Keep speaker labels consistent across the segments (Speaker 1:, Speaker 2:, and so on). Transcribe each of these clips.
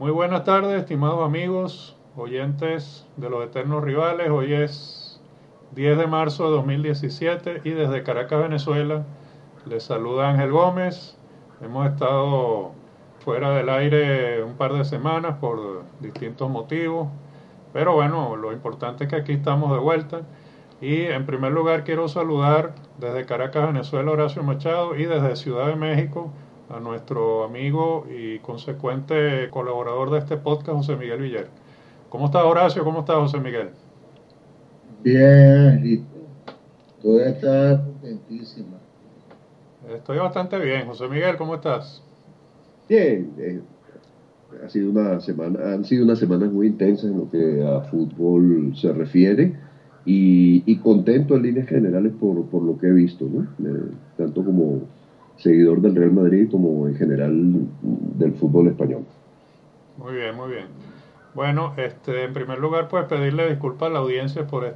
Speaker 1: Muy buenas tardes, estimados amigos, oyentes de los Eternos Rivales. Hoy es 10 de marzo de 2017 y desde Caracas, Venezuela, les saluda Ángel Gómez. Hemos estado fuera del aire un par de semanas por distintos motivos, pero bueno, lo importante es que aquí estamos de vuelta. Y en primer lugar quiero saludar desde Caracas, Venezuela, Horacio Machado, y desde Ciudad de México a nuestro amigo y consecuente colaborador de este podcast, José Miguel Villar. ¿Cómo estás, Horacio? ¿Cómo estás, José Miguel?
Speaker 2: Bien, Angelito, tú estás contentísima.
Speaker 1: Estoy bastante bien. José Miguel, ¿cómo estás?
Speaker 3: Bien, ha sido una semana, han sido unas semanas muy intensas en lo que a fútbol se refiere y contento en líneas generales por lo que he visto, ¿no? Tanto como seguidor del Real Madrid como en general del fútbol español.
Speaker 1: Muy bien, muy bien. Bueno, en primer lugar, pues pedirle disculpas a la audiencia por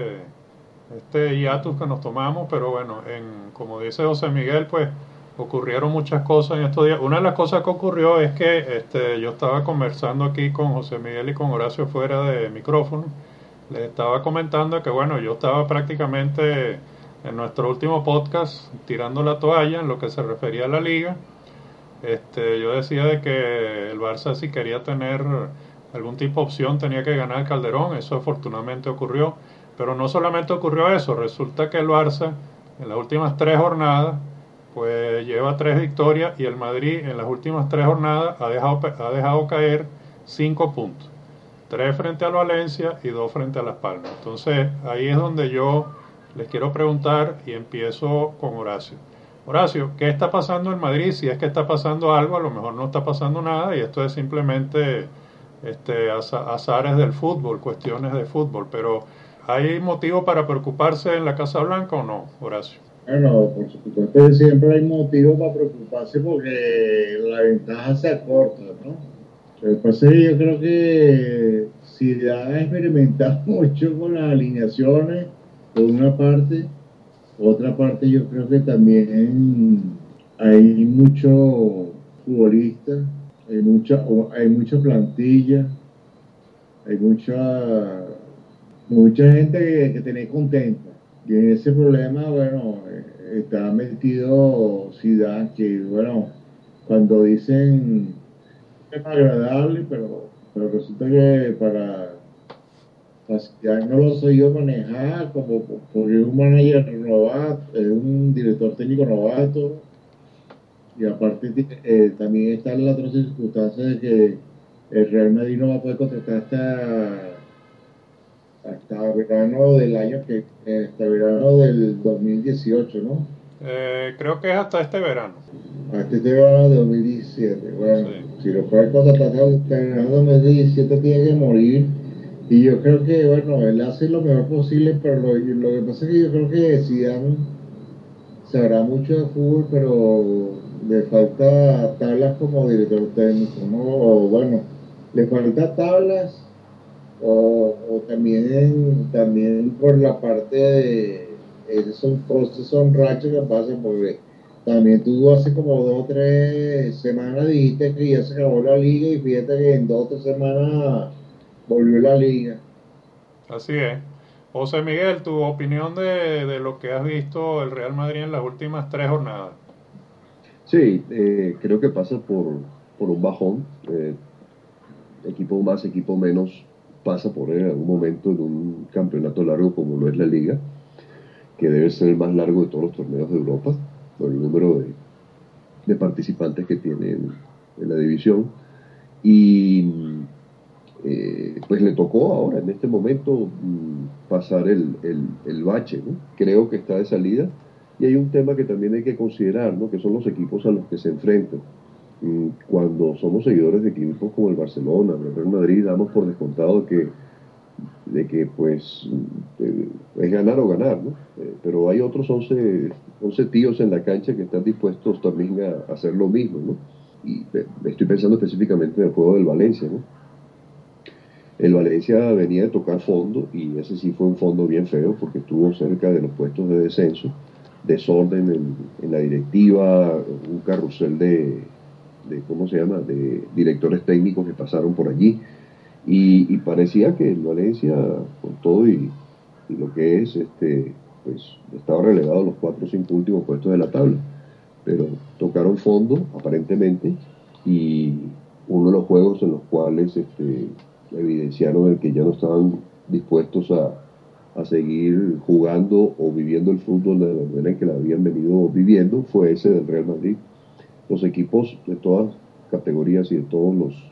Speaker 1: este hiatus que nos tomamos, pero bueno, como dice José Miguel, pues ocurrieron muchas cosas en estos días. Una de las cosas que ocurrió es que yo estaba conversando aquí con José Miguel y con Horacio fuera de micrófono. Les estaba comentando que bueno, yo estaba prácticamente en nuestro último podcast tirando la toalla en lo que se refería a la liga. Yo decía de que el Barça, si quería tener algún tipo de opción, tenía que ganar el Calderón. Eso afortunadamente ocurrió, pero no solamente ocurrió eso, resulta que el Barça en las últimas 3 jornadas pues lleva 3 victorias, y el Madrid en las últimas 3 jornadas ha dejado caer 5 puntos, 3 frente al Valencia y 2 frente a Las Palmas. Entonces ahí es donde yo les quiero preguntar, y empiezo con Horacio. Horacio, ¿qué está pasando en Madrid? Si es que está pasando algo, a lo mejor no está pasando nada y esto es simplemente azares del fútbol, cuestiones de fútbol, pero ¿hay motivo para preocuparse en la Casa Blanca o no, Horacio?
Speaker 2: Bueno, por supuesto que siempre hay motivo para preocuparse porque la ventaja se acorta, ¿no? Lo que pasa es que yo creo que si ha experimentado mucho con las alineaciones, por una parte, por otra parte yo creo que también hay muchos futbolistas, hay mucha plantilla, hay mucha gente que tiene contenta. Y en ese problema, bueno, está metido Zidane, que bueno, cuando dicen es agradable, pero resulta que para Zidane no lo soy yo manejar, porque es un manager novato, es un director técnico novato, y aparte también está la otra circunstancia de que el Real Madrid no va a poder contratar hasta verano del hasta verano del 2018, ¿no?
Speaker 1: Creo que es hasta este verano.
Speaker 2: Hasta este verano de 2017. Bueno,
Speaker 1: Sí.
Speaker 2: si lo puede contratar hasta el verano de 2017 tiene que morir. Y yo creo que, bueno, él hace lo mejor posible, pero lo que pasa es que yo creo que Zidane sabrá mucho de fútbol, pero le falta tablas como director técnico, ¿no? O bueno, le falta tablas o también por la parte de esos procesos, son rachas que pasan, porque también tú hace como 2 o 3 semanas dijiste que ya se acabó la liga y fíjate que en 2 o 3 semanas volvió la liga.
Speaker 1: Así es. José Miguel, tu opinión de lo que has visto el Real Madrid en las últimas 3 jornadas.
Speaker 3: Sí, creo que pasa por un bajón, equipo más, equipo menos, pasa por él en algún momento en un campeonato largo como lo es la Liga, que debe ser el más largo de todos los torneos de Europa, por el número de participantes que tiene en la división. Y pues le tocó ahora, en este momento, pasar el bache, ¿no? Creo que está de salida. Y hay un tema que también hay que considerar, ¿no? Que son los equipos a los que se enfrentan. Cuando somos seguidores de equipos como el Barcelona, el Real Madrid, damos por descontado de que pues es ganar o ganar, ¿no? Pero hay otros 11 tíos en la cancha que están dispuestos también a hacer lo mismo, ¿no? Y estoy pensando específicamente en el juego del Valencia, ¿no? El Valencia venía de tocar fondo y ese sí fue un fondo bien feo porque estuvo cerca de los puestos de descenso, desorden en la directiva, un carrusel ¿cómo se llama?, de directores técnicos que pasaron por allí. Y parecía que el Valencia, con todo y lo que es, pues estaba relegado a los 4 o 5 últimos puestos de la tabla. Pero tocaron fondo, aparentemente, y uno de los juegos en los cuales evidenciaron el que ya no estaban dispuestos a seguir jugando o viviendo el fútbol de la manera en que la habían venido viviendo fue ese del Real Madrid. Los equipos de todas categorías y de todos los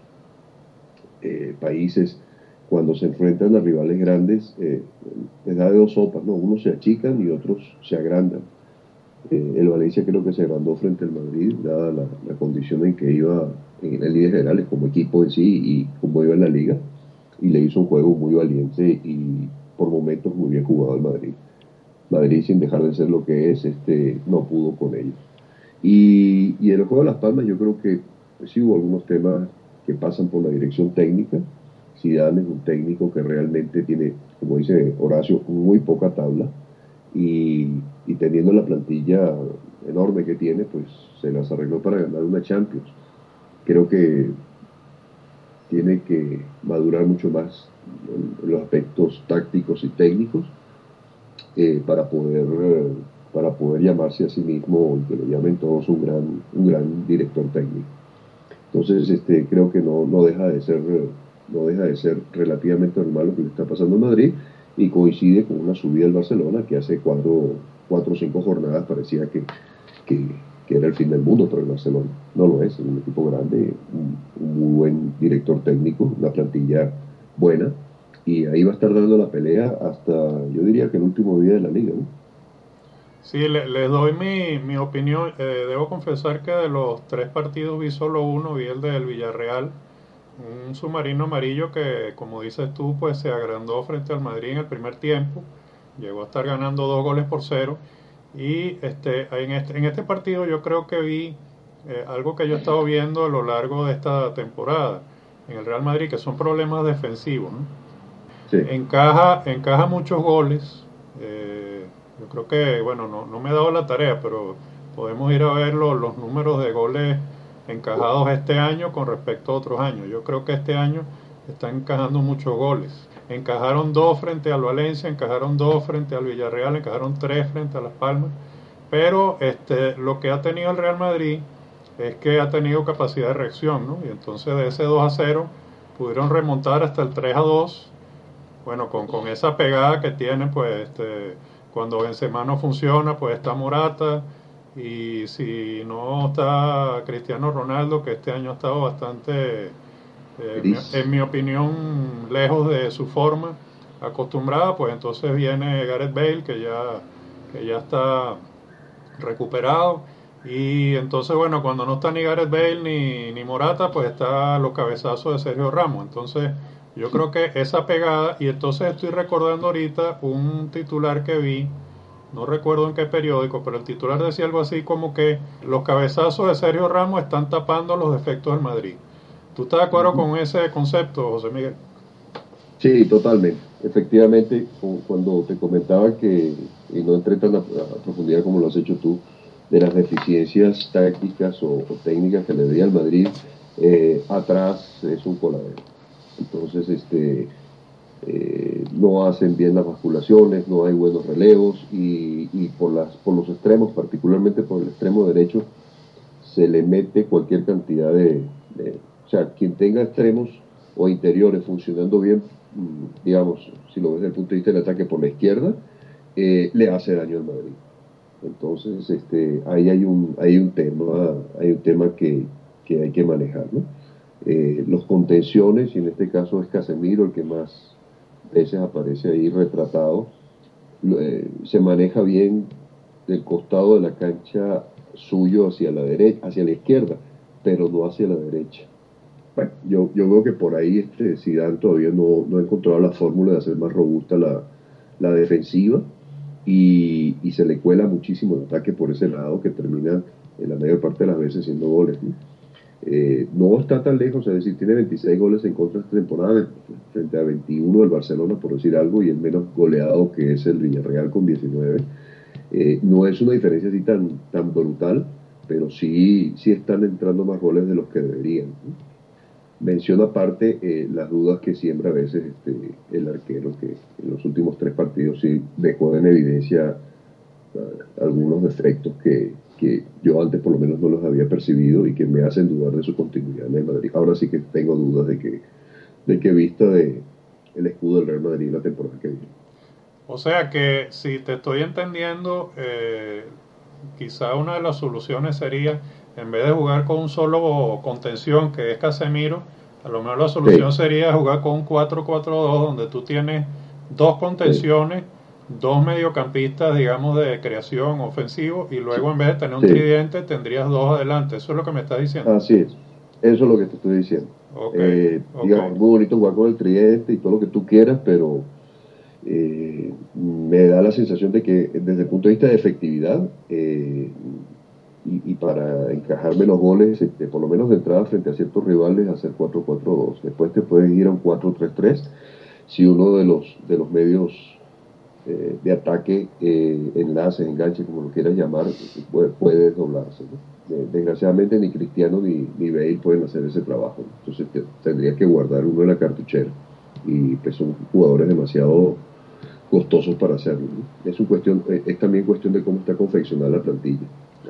Speaker 3: países, cuando se enfrentan a rivales grandes, les da de dos sopas, ¿no? Unos se achican y otros se agrandan. El Valencia creo que se agrandó frente al Madrid, dada la condición en que iba en las líneas generales como equipo en sí y como iba en la liga, y le hizo un juego muy valiente y por momentos muy bien jugado al Madrid. Madrid, sin dejar de ser lo que es, no pudo con ellos. Y en el juego de Las Palmas yo creo que pues, sí hubo algunos temas que pasan por la dirección técnica. Zidane es un técnico que realmente tiene, como dice Horacio, muy poca tabla y teniendo la plantilla enorme que tiene, pues se las arregló para ganar una Champions. Creo que tiene que madurar mucho más en los aspectos tácticos y técnicos eh, para poder eh, para poder llamarse a sí mismo y que lo llamen todos un gran director técnico. Entonces, creo que no deja de ser relativamente normal lo que le está pasando en Madrid y coincide con una subida del Barcelona que hace 4 o 5 jornadas parecía que, que era el fin del mundo, pero el Barcelona no lo es un equipo grande, un muy buen director técnico, una plantilla buena y ahí va a estar dando la pelea hasta, yo diría que el último día de la liga, ¿no?
Speaker 1: Sí, les doy mi opinión. Debo confesar que de los 3 partidos vi solo uno, vi el del Villarreal, un submarino amarillo que, como dices tú, pues se agrandó frente al Madrid en el primer tiempo, llegó a estar ganando 2 goles por 0. Y en este partido yo creo que vi algo que yo he estado viendo a lo largo de esta temporada en el Real Madrid, que son problemas defensivos, ¿no?
Speaker 3: Sí.
Speaker 1: Encaja muchos goles. Yo creo que, bueno, no me he dado la tarea, pero podemos ir a ver los números de goles encajados este año con respecto a otros años. Yo creo que este año están encajando muchos goles. Encajaron 2 frente al Valencia, encajaron 2 frente al Villarreal, encajaron 3 frente a Las Palmas. Pero lo que ha tenido el Real Madrid es que ha tenido capacidad de reacción, ¿no? Y entonces de ese 2-0 pudieron remontar hasta el 3-2. Bueno, con esa pegada que tiene, pues cuando Benzema no funciona, pues está Morata, y si no está Cristiano Ronaldo, que este año ha estado bastante,
Speaker 3: Gris.
Speaker 1: en mi opinión, lejos de su forma acostumbrada, pues entonces viene Gareth Bale, que ya está recuperado. Y entonces, bueno, cuando no está ni Gareth Bale ni Morata, pues está los cabezazos de Sergio Ramos. Entonces, yo creo que esa pegada, y entonces estoy recordando ahorita un titular que vi, no recuerdo en qué periódico, pero el titular decía algo así como que los cabezazos de Sergio Ramos están tapando los defectos del Madrid. ¿Tú estás de acuerdo con ese concepto, José Miguel?
Speaker 3: Sí, totalmente. Efectivamente, cuando te comentaba que, y no entré tan a profundidad como lo has hecho tú, de las deficiencias tácticas o técnicas que le veía al Madrid, atrás es un coladero. Entonces, no hacen bien las basculaciones, no hay buenos relevos y por los extremos, particularmente por el extremo derecho, se le mete cualquier cantidad o sea, quien tenga extremos o interiores funcionando bien, digamos, si lo ves desde el punto de vista del ataque por la izquierda, le hace daño al Madrid. Entonces, ahí hay un tema que hay que manejar, ¿no? Los contenciones, y en este caso es Casemiro el que más veces aparece ahí retratado, se maneja bien del costado de la cancha suyo hacia la derecha, hacia la izquierda, pero no hacia la derecha. Bueno, yo veo que por ahí Zidane todavía no ha encontrado la fórmula de hacer más robusta la defensiva y se le cuela muchísimo el ataque por ese lado que termina en la mayor parte de las veces siendo goles, ¿no? No está tan lejos, es decir, tiene 26 goles en contra esta temporada frente a 21 del Barcelona, por decir algo, y el menos goleado que es el Villarreal con 19. No es una diferencia así tan brutal, pero sí están entrando más goles de los que deberían, ¿no? Menciona aparte las dudas que siembra a veces el arquero, que en los últimos 3 partidos sí dejó en evidencia algunos defectos que yo antes por lo menos no los había percibido y que me hacen dudar de su continuidad en el Madrid. Ahora sí que tengo dudas de que vista de el escudo del Real Madrid la temporada que viene.
Speaker 1: O sea que si te estoy entendiendo, quizá una de las soluciones sería, en vez de jugar con un solo contención que es Casemiro, a lo mejor la solución
Speaker 3: Sí,
Speaker 1: sería jugar con un 4-4-2 donde tú tienes dos
Speaker 3: sí,
Speaker 1: contenciones, dos mediocampistas, digamos, de creación ofensivo, y
Speaker 3: sí,
Speaker 1: luego en vez de tener un
Speaker 3: sí,
Speaker 1: tridente tendrías dos adelante. Eso es lo que me estás diciendo.
Speaker 3: así es. Eso es lo que te estoy diciendo.
Speaker 1: Ok, ok.
Speaker 3: Digamos, muy bonito jugar con el tridente y todo lo que tú quieras, pero me da la sensación de que desde el punto de vista de efectividad y para encajarme los goles, por lo menos de entrada frente a ciertos rivales, hacer 4-4-2. Después te puedes ir a un 4-3-3 si uno de los medios de ataque, enlaces, enganche, como lo quieras llamar, puede desdoblarse, ¿no? Desgraciadamente ni Cristiano ni Bale pueden hacer ese trabajo, ¿no? Entonces tendría que guardar uno en la cartuchera y pues son jugadores demasiado costosos para hacerlo, ¿no? Es también cuestión de cómo está confeccionada la plantilla.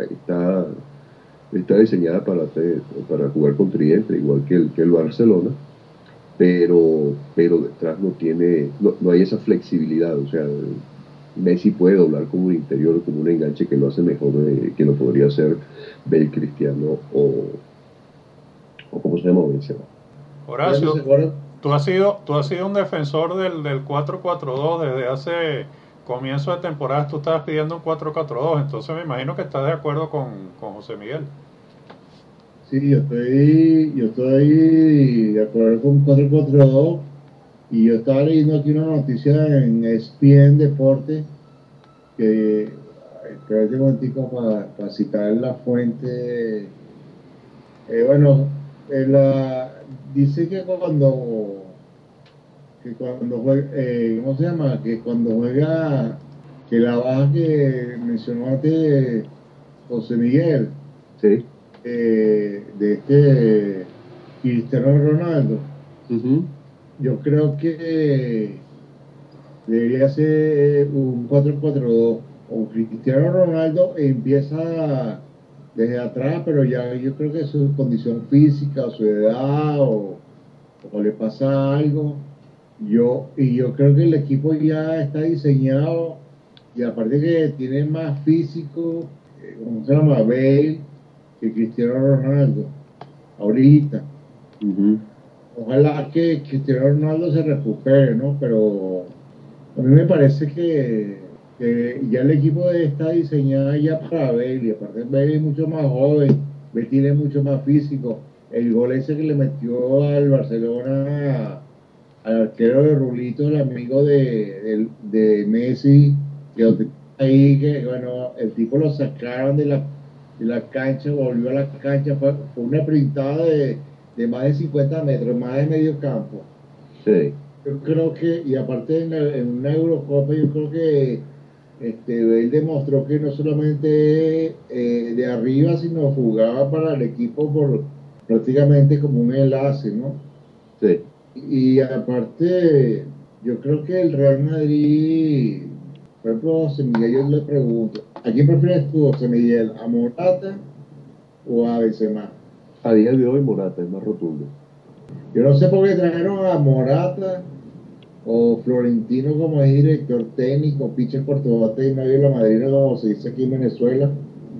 Speaker 3: Está diseñada para jugar con tridente, igual que el Barcelona, pero detrás no hay esa flexibilidad. O sea, Messi puede doblar como un interior, como un enganche que lo hace mejor que lo podría hacer Bale, Cristiano o ¿cómo se llama? Benzema.
Speaker 2: Ya no se
Speaker 1: Horacio,
Speaker 2: acuerdan.
Speaker 1: tú has sido un defensor del 4-4-2 desde hace comienzo de temporada. Tú estabas pidiendo un 4-4-2, entonces me imagino que estás de acuerdo con José Miguel.
Speaker 2: Sí, yo estoy de acuerdo con 442 y yo estaba leyendo aquí una noticia en ESPN Deporte que, espérate un momentico para citar la fuente. Bueno, dice que cuando juega, ¿cómo se llama? Que cuando juega, que la baja que mencionó antes José Miguel,
Speaker 3: Sí.
Speaker 2: de Cristiano Ronaldo,
Speaker 3: Ujú.
Speaker 2: yo creo que debería ser un 4-4-2 o Cristiano Ronaldo empieza desde atrás, pero ya yo creo que su condición física o su edad o le pasa algo. Yo creo que el equipo ya está diseñado y aparte que tiene más físico, ¿cómo se llama? Bale que Cristiano Ronaldo ahorita.
Speaker 3: Ujú.
Speaker 2: Ojalá que Cristiano Ronaldo se recupere, ¿no? Pero a mí me parece que ya el equipo está diseñado ya para Bale, y aparte Bale es mucho más joven, Bale tiene mucho más físico. El gol ese que le metió al Barcelona, al arquero de Rulito, el amigo de Messi, que lo tenía ahí, que bueno, el tipo lo sacaron de la cancha, volvió a la cancha, fue una printada de más de 50 metros, más de medio campo.
Speaker 3: Sí.
Speaker 2: Yo creo que, y aparte en una Eurocopa, yo creo que Bale demostró que no solamente de arriba, sino jugaba para el equipo por prácticamente como un enlace, ¿no?
Speaker 3: Sí.
Speaker 2: Y aparte, yo creo que el Real Madrid, por ejemplo, José Miguel, yo le pregunto, ¿a quién prefieres tú, José Miguel? ¿A Morata o a Benzema?
Speaker 3: A día de hoy Morata es más rotundo.
Speaker 2: Yo no sé por qué trajeron a Morata o Florentino como es director técnico, pitcher portobate y medio de la madrina, como se dice aquí en Venezuela.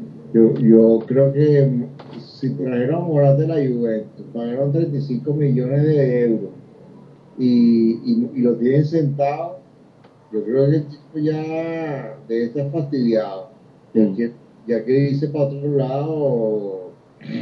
Speaker 2: Yo creo que si trajeron a Morata de la Juventus, pagaron 35 millones de euros y lo tienen sentado, yo creo que el tipo ya debe estar fastidiado, ya
Speaker 3: Mm.
Speaker 2: que, ya que dice para otro lado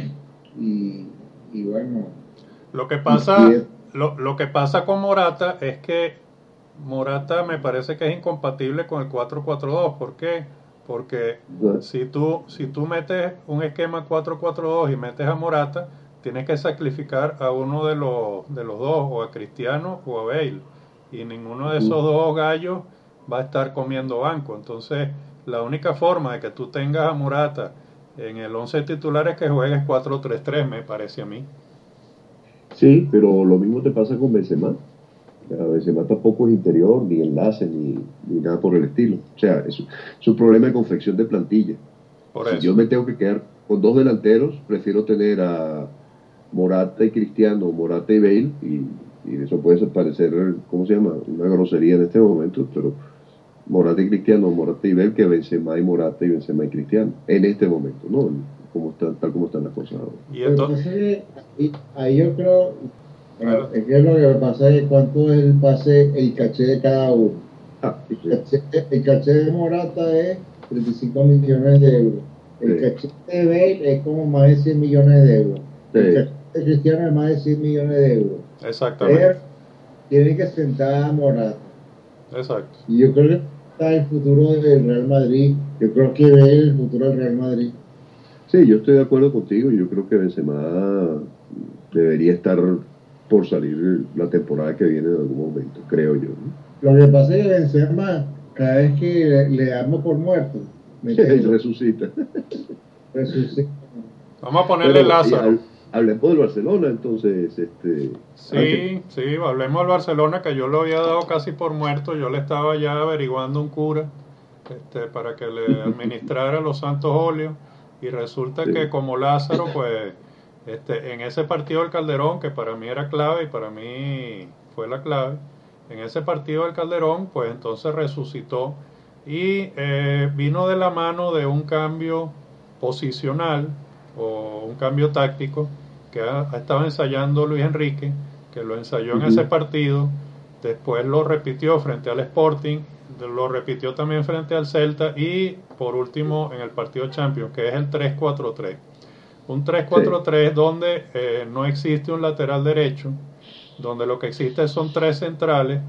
Speaker 2: y bueno,
Speaker 1: Lo que
Speaker 2: y si
Speaker 1: pasa,
Speaker 2: es,
Speaker 1: lo que pasa con Morata es que Morata me parece que es incompatible con el 4-4-2. ¿Por qué? Porque
Speaker 3: No.
Speaker 1: si tú metes un esquema 4-4-2 y metes a Morata, tienes que sacrificar a uno de los dos, o a Cristiano o a Bale. Y ninguno de
Speaker 3: Ujú.
Speaker 1: esos dos gallos va a estar comiendo banco. Entonces, la única forma de que tú tengas a Morata en el 11 titulares que juegue es 4-3-3, me parece a mí.
Speaker 3: Sí, pero lo mismo te pasa con Benzema. Benzema tampoco es interior, ni enlace, ni nada por el estilo. O sea, es un problema de confección de plantilla.
Speaker 1: Por
Speaker 3: Si
Speaker 1: eso.
Speaker 3: yo me tengo que quedar con dos delanteros, prefiero tener a Morata y Cristiano, Morata y Bale, y eso puede parecer, ¿cómo se llama? Una grosería en este momento, pero Morata y Cristiano, Morata y Bale, que Benzema y Morata y Benzema y Cristiano, en este momento, ¿no? Tal como están las cosas ahora.
Speaker 1: Y
Speaker 2: Lo que
Speaker 1: entonces,
Speaker 2: pasa es que ahí yo creo, bueno,
Speaker 1: bueno,
Speaker 2: es que lo que pasa es cuánto es el pase, el caché de cada uno.
Speaker 3: Ah,
Speaker 2: El
Speaker 3: sí,
Speaker 2: caché, el caché de Morata es 35 millones de euros. El
Speaker 3: sí,
Speaker 2: caché de Bale es como más de 100 millones de euros. El
Speaker 3: sí,
Speaker 2: caché de Cristiano es más de 100 millones de euros.
Speaker 1: exactamente,
Speaker 2: Pero tiene que sentar a Morata.
Speaker 1: exacto.
Speaker 2: Y yo creo que está el futuro del Real Madrid. Yo creo que ve el futuro del Real Madrid.
Speaker 3: sí, yo estoy de acuerdo contigo. Yo creo que Benzema debería estar por salir la temporada que viene en algún momento, creo yo, ¿no?
Speaker 2: Lo que pasa es que Benzema, cada vez que le damos por muerto,
Speaker 3: Él
Speaker 2: mete
Speaker 3: resucita.
Speaker 2: resucita.
Speaker 1: Vamos a ponerle
Speaker 3: Bueno,
Speaker 1: Lázaro.
Speaker 3: hablemos del Barcelona, entonces, Ángel.
Speaker 1: Sí, sí, hablemos del Barcelona, que yo lo había dado casi por muerto. Yo le estaba ya averiguando un cura para que le administrara los santos óleos. Y resulta que
Speaker 3: Sí.
Speaker 1: como Lázaro, pues en ese partido del Calderón, que para mí era clave y para mí fue la clave, en ese partido del Calderón, pues entonces resucitó y vino de la mano de un cambio posicional o un cambio táctico que ha estado ensayando Luis Enrique, que lo ensayó en ese
Speaker 3: Ujú,
Speaker 1: partido, después lo repitió frente al Sporting, lo repitió también frente al Celta y por último en el partido Champions, que es el 3-4-3. Un
Speaker 3: sí.
Speaker 1: 3-4-3 donde no existe un lateral derecho, donde lo que existe son tres centrales.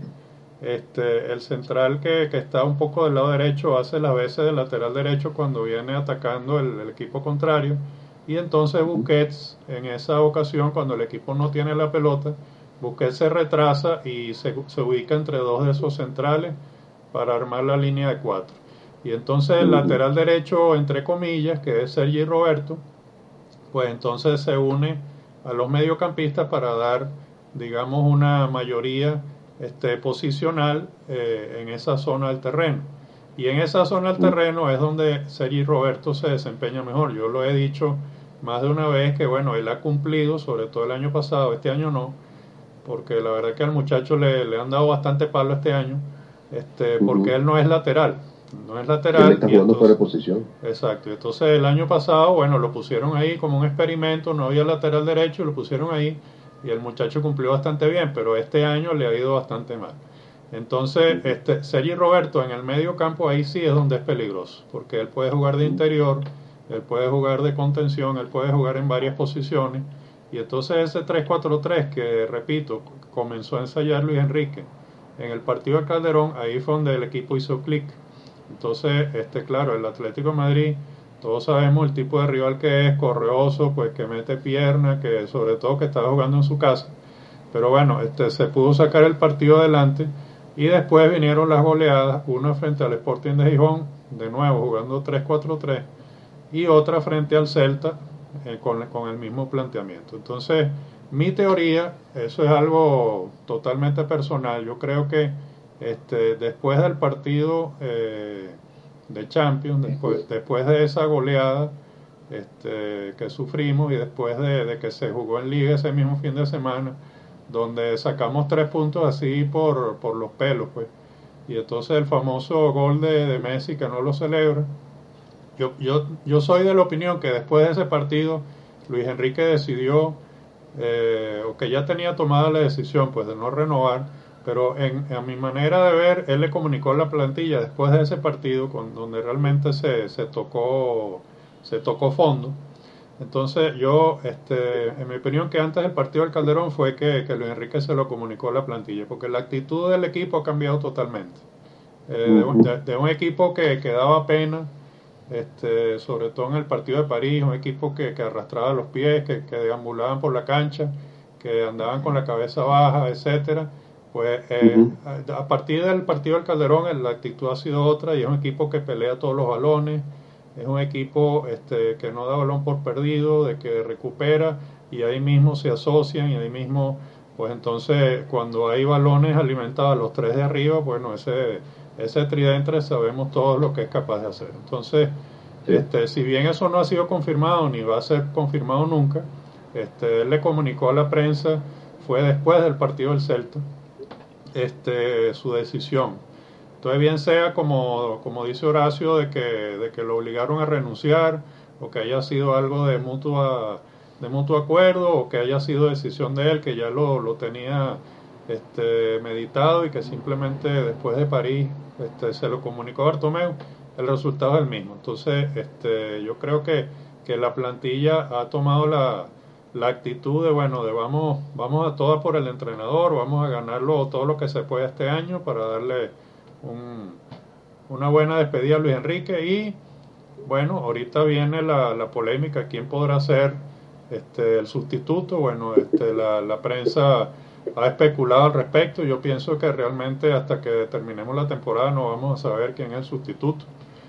Speaker 1: El central que está un poco del lado derecho hace las veces de lateral derecho cuando viene atacando el equipo contrario. Y entonces
Speaker 3: Ujú,
Speaker 1: Busquets, en esa ocasión, cuando el equipo no tiene la pelota, Busquets se retrasa y se ubica entre dos de esos centrales para armar la línea de cuatro. Y entonces el
Speaker 3: ujú.
Speaker 1: lateral derecho, entre comillas, que es Sergi Roberto, pues entonces se une a los mediocampistas para dar, digamos, una mayoría posicional en esa zona del terreno. Y en esa zona del
Speaker 3: Ujú.
Speaker 1: terreno es donde Sergi Roberto se desempeña mejor. Yo lo he dicho más de una vez que, bueno, él ha cumplido, sobre todo el año pasado, este año no, porque la verdad que al muchacho le han dado bastante palo este año, porque
Speaker 3: Ujú.
Speaker 1: él no es lateral, no es
Speaker 3: Él
Speaker 1: lateral
Speaker 3: está
Speaker 1: y
Speaker 3: jugando fuera de
Speaker 1: entonces,
Speaker 3: posición.
Speaker 1: exacto, y entonces el año pasado, bueno, lo pusieron ahí como un experimento, no había lateral derecho, lo pusieron ahí y el muchacho cumplió bastante bien, pero este año le ha ido bastante mal. Entonces,
Speaker 3: Ujú,
Speaker 1: Sergi Roberto en el medio campo ahí sí es donde es peligroso, porque él puede jugar de
Speaker 3: ujú,
Speaker 1: interior, él puede jugar de contención, él puede jugar en varias posiciones, y entonces ese 3-4-3 que, repito, comenzó a ensayar Luis Enrique en el partido de Calderón, ahí fue donde el equipo hizo clic. Entonces, claro, el Atlético de Madrid, todos sabemos el tipo de rival que es, correoso, pues que mete pierna, que sobre todo que estaba jugando en su casa. Pero bueno, se pudo sacar el partido adelante y después vinieron las goleadas, una frente al Sporting de Gijón, de nuevo jugando 3-4-3, y otra frente al Celta con el mismo planteamiento. Entonces, mi teoría, eso es algo totalmente personal, yo creo que después del partido de Champions, después de esa goleada que sufrimos y después de que se jugó en Liga ese mismo fin de semana, donde sacamos 3 puntos así por los pelos, pues. Y entonces el famoso gol de Messi que no lo celebra. Yo soy de la opinión que después de ese partido Luis Enrique decidió, o que ya tenía tomada la decisión pues de no renovar, pero a mi manera de ver, él le comunicó a la plantilla después de ese partido, donde realmente se tocó fondo. Entonces yo, en mi opinión, que antes del partido del Calderón fue que Luis Enrique se lo comunicó a la plantilla, porque la actitud del equipo ha cambiado totalmente.
Speaker 3: ujú.
Speaker 1: De un equipo que daba pena, sobre todo en el partido de París, un equipo que arrastraba los pies, que deambulaban por la cancha, que andaban con la cabeza baja, etcétera. Pues
Speaker 3: Ujú.
Speaker 1: a partir del partido del Calderón la actitud ha sido otra y es un equipo que pelea todos los balones, es un equipo que no da balón por perdido, de que recupera y ahí mismo se asocian y ahí mismo, pues entonces cuando hay balones alimentados a los tres de arriba, bueno, ese tridente sabemos todos lo que es capaz de hacer. Entonces,
Speaker 3: Sí,
Speaker 1: si bien eso no ha sido confirmado ni va a ser confirmado nunca, él le comunicó a la prensa, fue después del partido del Celta, su decisión. Entonces, bien sea como dice Horacio, de que lo obligaron a renunciar, o que haya sido algo de mutuo acuerdo, o que haya sido decisión de él, que ya lo tenía meditado y que simplemente después de París se lo comunicó a Bartomeu, el resultado es el mismo. Entonces, yo creo que la plantilla ha tomado la actitud de, bueno, de vamos a todas por el entrenador, vamos a ganarlo todo lo que se pueda este año para darle un, una buena despedida a Luis Enrique. Y bueno, ahorita viene la polémica, quién podrá ser el sustituto. Bueno, la prensa ha especulado al respecto. Yo pienso que realmente hasta que terminemos la temporada no vamos a saber quién es el sustituto.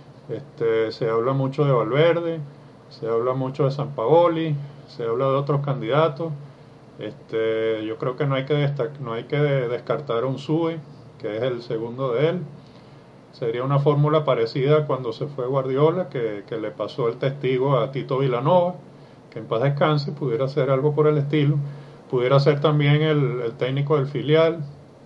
Speaker 1: Se habla mucho de Valverde, se habla mucho de Sampaoli, se habla de otros candidatos. Yo creo que no hay que descartar a un Sue, que es el segundo de él. Sería una fórmula parecida cuando se fue Guardiola, que le pasó el testigo a Tito Vilanova, que en paz descanse, pudiera ser algo por el estilo. Pudiera ser también el técnico del filial,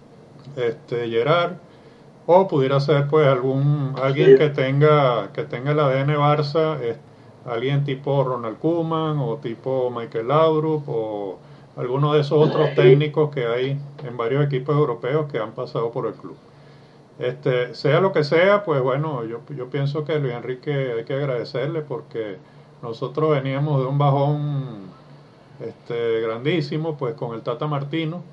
Speaker 1: Gerard, o pudiera ser pues alguien que tenga el ADN Barça, alguien tipo Ronald Koeman o tipo Michael Laudrup o alguno de esos otros técnicos que hay en varios equipos europeos que han pasado por el club. Sea lo que sea, pues bueno, yo pienso que Luis Enrique hay que agradecerle porque nosotros veníamos de un bajón grandísimo, pues con el Tata Martino,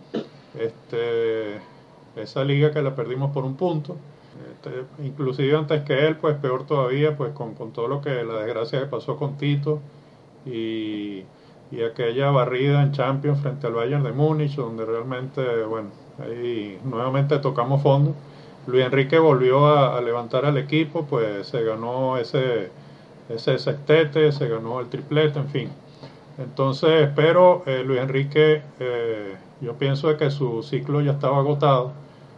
Speaker 1: este, esa liga que la perdimos por un punto, inclusive antes que él, pues peor todavía, pues con todo lo que la desgracia que pasó con Tito y, y aquella barrida en Champions frente al Bayern de Múnich, donde realmente, bueno, ahí nuevamente tocamos fondo. Luis Enrique volvió a levantar al equipo, pues se ganó ese sextete, se ganó el triplete, en fin. Entonces, pero Luis Enrique, yo pienso que su ciclo ya estaba agotado.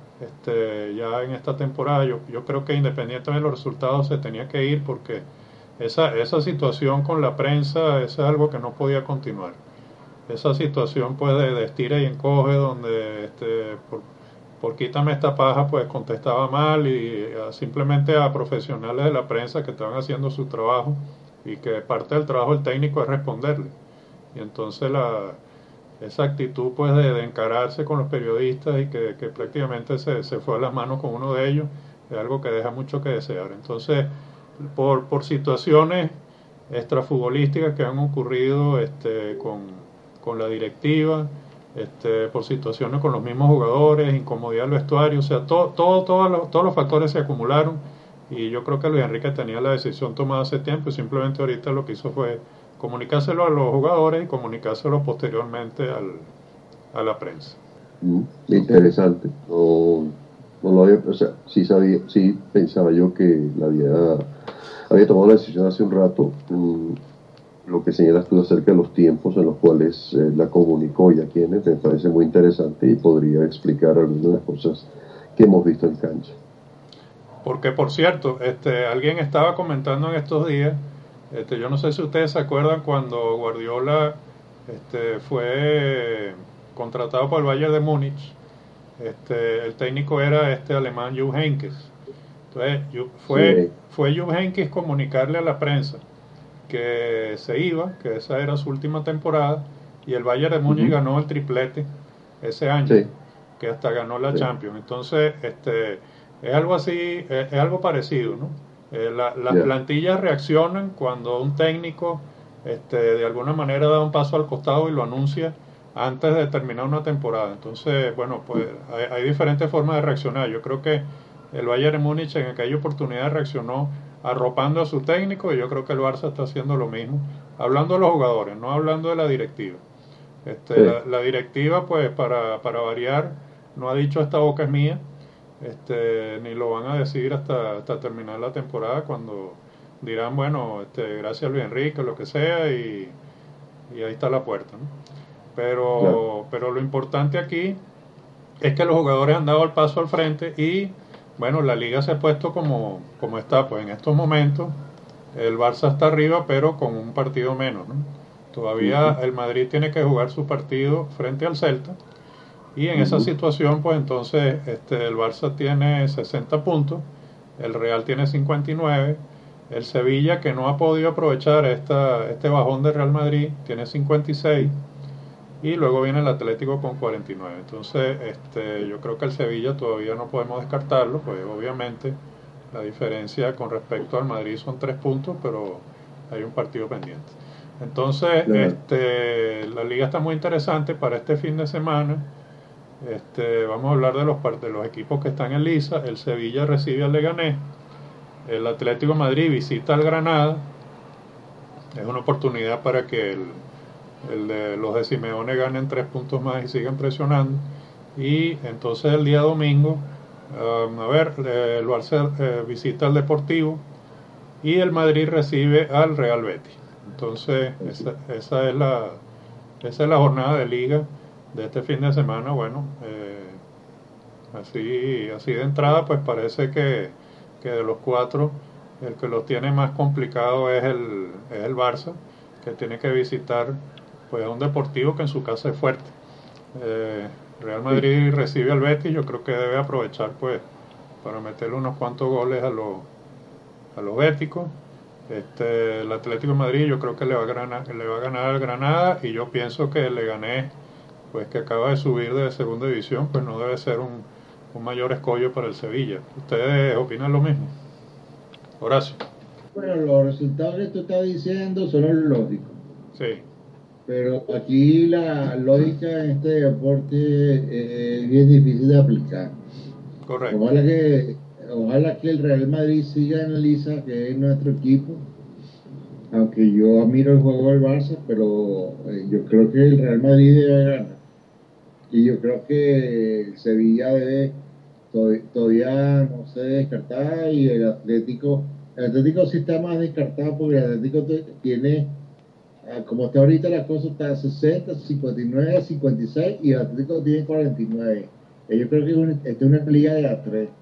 Speaker 1: Ya en esta temporada, yo creo que independientemente de los resultados se tenía que ir porque esa situación con la prensa es algo que no podía continuar. Esa situación pues de estira y encoge donde por quítame esta paja pues contestaba mal y simplemente a profesionales de la prensa que estaban haciendo su trabajo y que parte del trabajo del técnico es responderle. Y entonces esa actitud pues de encararse con los periodistas y que prácticamente se fue a las manos con uno de ellos es algo que deja mucho que desear. Entonces, por situaciones extrafutbolísticas que han ocurrido con la directiva, por situaciones con los mismos jugadores, incomodidad del vestuario, o sea, todos los factores se acumularon y yo creo que Luis Enrique tenía la decisión tomada hace tiempo y simplemente ahorita lo que hizo fue comunicárselo a los jugadores y comunicárselo posteriormente a la prensa.
Speaker 3: interesante. No, no lo había, o sea, sí sabía, sí pensaba yo que había tomado la decisión hace un rato. Lo que señalas tú acerca de los tiempos en los cuales la comunicó y a quienes me parece muy interesante y podría explicar algunas de las cosas que hemos visto en cancha.
Speaker 1: Porque, por cierto, alguien estaba comentando en estos días, yo no sé si ustedes se acuerdan cuando Guardiola fue contratado por el Bayern de Múnich, el técnico era este alemán Jupp Heynckes. Entonces, fue,
Speaker 3: Sí,
Speaker 1: fue Jupp Heynckes comunicarle a la prensa que se iba, que esa era su última temporada, y el Bayern de Múnich
Speaker 3: uh-huh,
Speaker 1: ganó el triplete ese año,
Speaker 3: sí,
Speaker 1: que hasta ganó la
Speaker 3: sí,
Speaker 1: Champions. Entonces, es algo así, es algo parecido, ¿no? Las
Speaker 3: ya,
Speaker 1: plantillas reaccionan cuando un técnico de alguna manera da un paso al costado y lo anuncia antes de terminar una temporada. Entonces, bueno, pues hay diferentes formas de reaccionar. Yo creo que el Bayern de Múnich en aquella oportunidad reaccionó arropando a su técnico y yo creo que el Barça está haciendo lo mismo. Hablando de los jugadores, no hablando de la directiva.
Speaker 3: sí,
Speaker 1: La directiva, pues para variar, no ha dicho esta boca es mía, ni lo van a decir hasta terminar la temporada cuando dirán, bueno, gracias Luis Enrique, lo que sea, y ahí está la puerta, ¿no?
Speaker 3: Claro.
Speaker 1: Pero lo importante aquí es que los jugadores han dado el paso al frente y, bueno, la liga se ha puesto como está, pues en estos momentos el Barça está arriba, pero con un partido menos, ¿no? Todavía
Speaker 3: Ujú,
Speaker 1: el Madrid tiene que jugar su partido frente al Celta y en esa
Speaker 3: ujú.
Speaker 1: situación, pues entonces el Barça tiene 60 puntos, el Real tiene 59, el Sevilla, que no ha podido aprovechar este bajón de Real Madrid, tiene 56 y luego viene el Atlético con 49. Entonces, yo creo que el Sevilla todavía no podemos descartarlo, pues obviamente la diferencia con respecto al Madrid son 3 puntos, pero hay un partido pendiente. Entonces,
Speaker 3: Claro.
Speaker 1: la liga está muy interesante para este fin de semana. Vamos a hablar de los equipos que están en lisa. El Sevilla recibe al Leganés. El Atlético de Madrid visita al Granada. Es una oportunidad para que el de los de Simeone ganen 3 puntos más y sigan presionando. Y entonces el día domingo, el Barça visita al Deportivo y el Madrid recibe al Real Betis. Entonces,
Speaker 3: Así.
Speaker 1: esa es la jornada de liga de este fin de semana. Bueno, así de entrada, pues parece que de los cuatro, el que los tiene más complicado es el Barça, que tiene que visitar pues a un Deportivo que en su casa es fuerte. Eh, Real
Speaker 3: Sí.
Speaker 1: Madrid recibe al Betis, yo creo que debe aprovechar pues para meterle unos cuantos goles a los béticos. El Atlético de Madrid yo creo que le va a ganar al Granada y yo pienso que le gané, pues que acaba de subir de segunda división, pues no debe ser un mayor escollo para el Sevilla. ¿Ustedes opinan lo mismo? Horacio.
Speaker 2: Bueno, los resultados que tú estás diciendo son los lógicos,
Speaker 1: Sí,
Speaker 2: pero aquí la lógica en este deporte es bien difícil de aplicar.
Speaker 1: correcto.
Speaker 2: Ojalá que, ojalá que el Real Madrid siga en lisa, que es nuestro equipo, aunque yo admiro el juego del Barça, pero yo creo que el Real Madrid debe ganar. Y yo creo que el Sevilla debe todavía no se descartar y el Atlético sí está más descartado porque el Atlético tiene, como está ahorita la cosa, está 60, 59, 56 y el Atlético tiene 49. Yo creo que esta es una liga de a tres.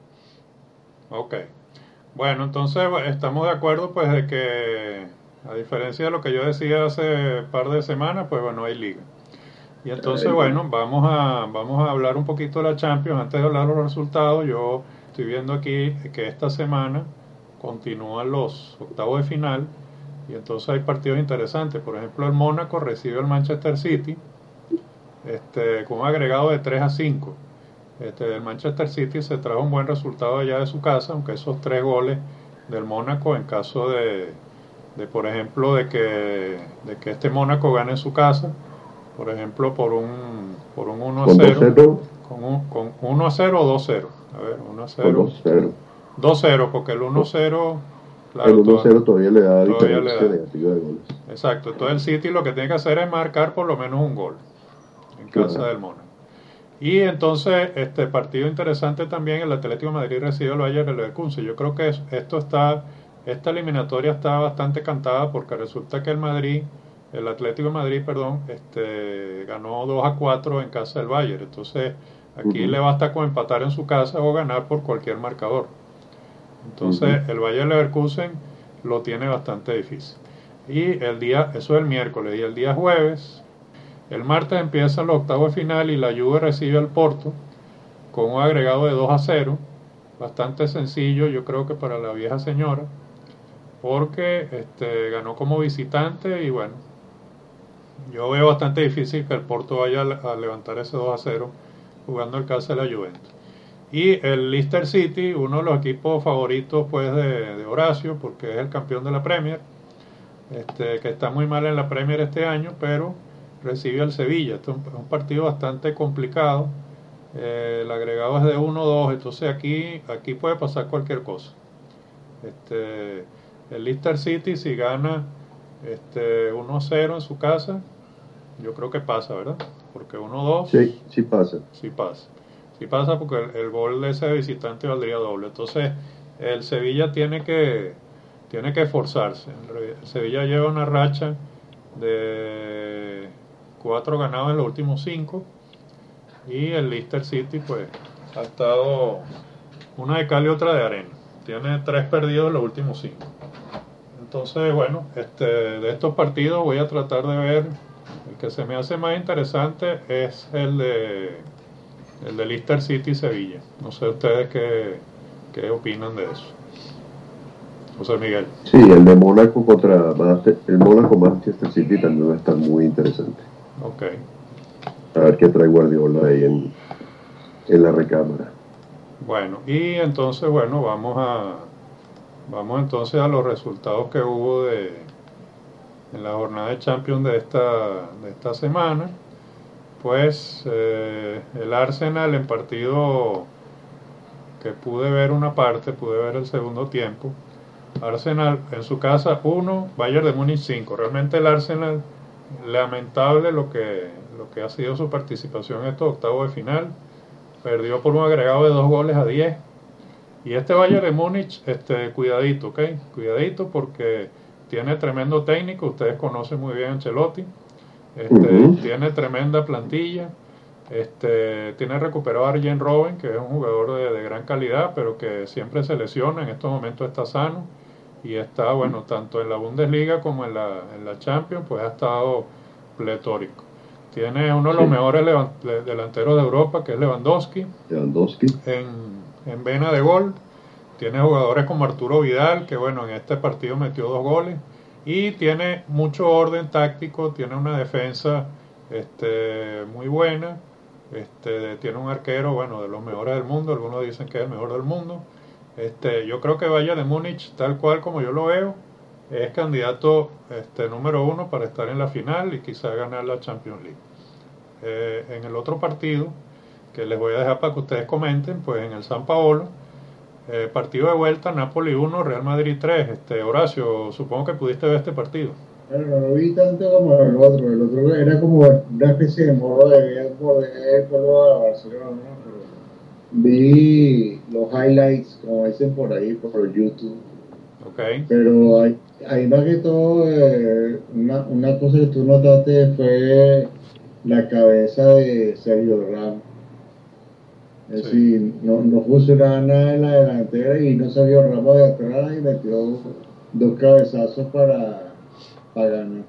Speaker 1: Ok. Bueno, entonces estamos de acuerdo pues de que a diferencia de lo que yo decía hace par de semanas, pues bueno, hay liga. Y entonces, bueno, vamos a hablar un poquito de la Champions. Antes de hablar de los resultados, yo estoy viendo aquí que esta semana continúan los octavos de final y entonces hay partidos interesantes. Por ejemplo, el Mónaco recibe al Manchester City con un agregado de 3 a 5. El Manchester City se trajo un buen resultado allá de su casa, aunque esos 3 goles del Mónaco, en caso por ejemplo, de que este Mónaco gane en su casa, por ejemplo, por un 1 a
Speaker 3: Con
Speaker 1: 0,
Speaker 3: 2-0,
Speaker 1: con 1 a 0 o 2-0. A ver, 1 a
Speaker 3: con
Speaker 1: 0,
Speaker 3: 2-0.
Speaker 1: 2-0, porque el 1 a 0,
Speaker 3: El
Speaker 1: claro,
Speaker 3: 1-0 todavía le da
Speaker 1: todavía le
Speaker 3: diferencia
Speaker 1: da.
Speaker 3: negativa de goles.
Speaker 1: Exacto, entonces el City lo que tiene que hacer es marcar por lo menos un gol en casa
Speaker 3: Claro.
Speaker 1: del Mónaco. Y entonces, este partido interesante también, el Atlético de Madrid recibe al Bayern Leverkusen. Yo creo que esta eliminatoria está bastante cantada porque resulta que el Atlético de Madrid, perdón, ganó 2 a 4 en casa del Bayern. Entonces, aquí le
Speaker 3: Ujú,
Speaker 1: basta con empatar en su casa o ganar por cualquier marcador.
Speaker 3: ujú.
Speaker 1: Entonces, el Bayern Leverkusen lo tiene bastante difícil. Y eso es el miércoles, y el día jueves, el martes empiezan los octavos de final y la Juve recibe al Porto con un agregado de 2 a 0, bastante sencillo yo creo que para la vieja señora, porque ganó como visitante y bueno, yo veo bastante difícil que el Porto vaya a levantar ese 2 a 0 jugando el casa de la Juventus. Y el Leicester City, uno de los equipos favoritos pues de Horacio, porque es el campeón de la Premier, que está muy mal en la Premier este año, pero recibe al Sevilla. Este es un partido bastante complicado. El agregado es de 1-2, entonces aquí puede pasar cualquier cosa. Este, el Leicester City, si gana 1-0 en su casa, yo creo que pasa, ¿verdad? Porque 1-2
Speaker 3: Sí, sí pasa.
Speaker 1: sí pasa. Sí pasa porque el gol de ese visitante valdría doble. Entonces, el Sevilla tiene que esforzarse. El Sevilla lleva una racha de 4 ganados en los últimos 5 y el Leicester City pues ha estado una de cal y otra de arena. Tiene 3 perdidos en los últimos 5. Entonces, bueno, de estos partidos voy a tratar de ver, el que se me hace más interesante es el de Leicester City y Sevilla. No sé ustedes qué opinan de eso. José Miguel.
Speaker 3: Sí, el de Mónaco el Mónaco Manchester City también va a estar muy interesante.
Speaker 1: Ok.
Speaker 3: A ver qué trae Guardiola ahí en la recámara.
Speaker 1: Bueno, y entonces, bueno, vamos entonces a los resultados que hubo en la jornada de Champions de esta semana. Pues el Arsenal en partido que pude ver el segundo tiempo. Arsenal en su casa 1, Bayern de Múnich 5. Realmente el Arsenal, lamentable lo que ha sido su participación en estos octavos de final. Perdió por un agregado de 2 goles a 10. Y este Bayern de Múnich, cuidadito, ¿ok? Cuidadito porque tiene tremendo técnico. Ustedes conocen muy bien a Ancelotti. Tiene tremenda plantilla. Tiene recuperado a Arjen Robben, que es un jugador de gran calidad, pero que siempre se lesiona. En estos momentos está sano. Y está, bueno, tanto en la Bundesliga como en la Champions, pues ha estado pletórico. Tiene uno de los mejores delanteros de Europa, que es Lewandowski. En vena de gol. Tiene jugadores como Arturo Vidal, que bueno, en este partido metió 2 goles. Y tiene mucho orden táctico, tiene una defensa muy buena. Tiene un arquero, bueno, de los mejores del mundo. Algunos dicen que es el mejor del mundo. Yo creo que Bayern de Múnich, tal cual como yo lo veo, es candidato número 1 para estar en la final y quizá ganar la Champions League. En el otro partido, que les voy a dejar para que ustedes comenten, pues en el San Paolo, partido de vuelta, Napoli 1, Real Madrid 3. Horacio, supongo que pudiste ver este partido.
Speaker 2: Bueno, no lo vi tanto como el otro era como una especie de modo de ver por a Barcelona, ¿no? Pero vi los highlights, como dicen por ahí, por YouTube.
Speaker 1: Okay.
Speaker 2: Pero hay más que todo, una cosa que tú notaste fue la cabeza de Sergio Ramos. Es decir, no funcionaba nada en la delantera y no Sergio Ramos de atrás y metió 2 cabezazos para ganar.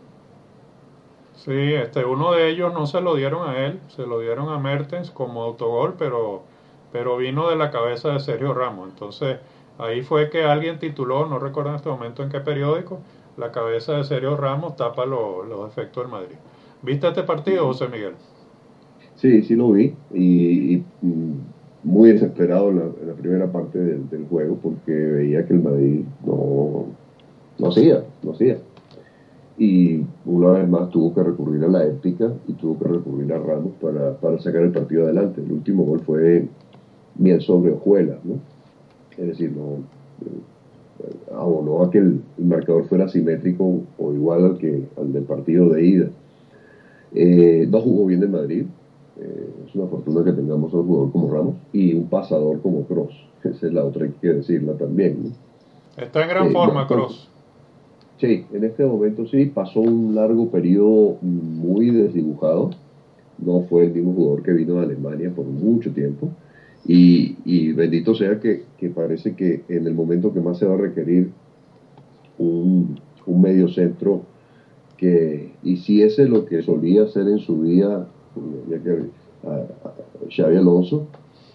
Speaker 1: Sí, uno de ellos no se lo dieron a él, se lo dieron a Mertens como autogol, pero vino de la cabeza de Sergio Ramos. Entonces, ahí fue que alguien tituló, no recuerdo en este momento en qué periódico, la cabeza de Sergio Ramos tapa los defectos del Madrid. ¿Viste este partido, José Miguel?
Speaker 3: Sí, sí lo vi y muy desesperado en la primera parte del juego porque veía que el Madrid no hacía. Y una vez más tuvo que recurrir a la épica y tuvo que recurrir a Ramos para sacar el partido adelante. El último gol fue miel sobre hojuelas, ¿no? Es decir, abonó a que el marcador fuera simétrico o igual al del partido de ida. No jugó bien el Madrid. Es una fortuna que tengamos un jugador como Ramos y un pasador como Kroos. Esa es la otra, hay que decirla también, ¿no?
Speaker 1: Está en gran forma, Kroos.
Speaker 3: Sí, en este momento sí, pasó un largo periodo muy desdibujado. No fue el mismo jugador que vino de Alemania por mucho tiempo. Y bendito sea que parece que en el momento que más se va a requerir un medio centro que hiciese lo que solía hacer en su día, ya que Xabi Alonso,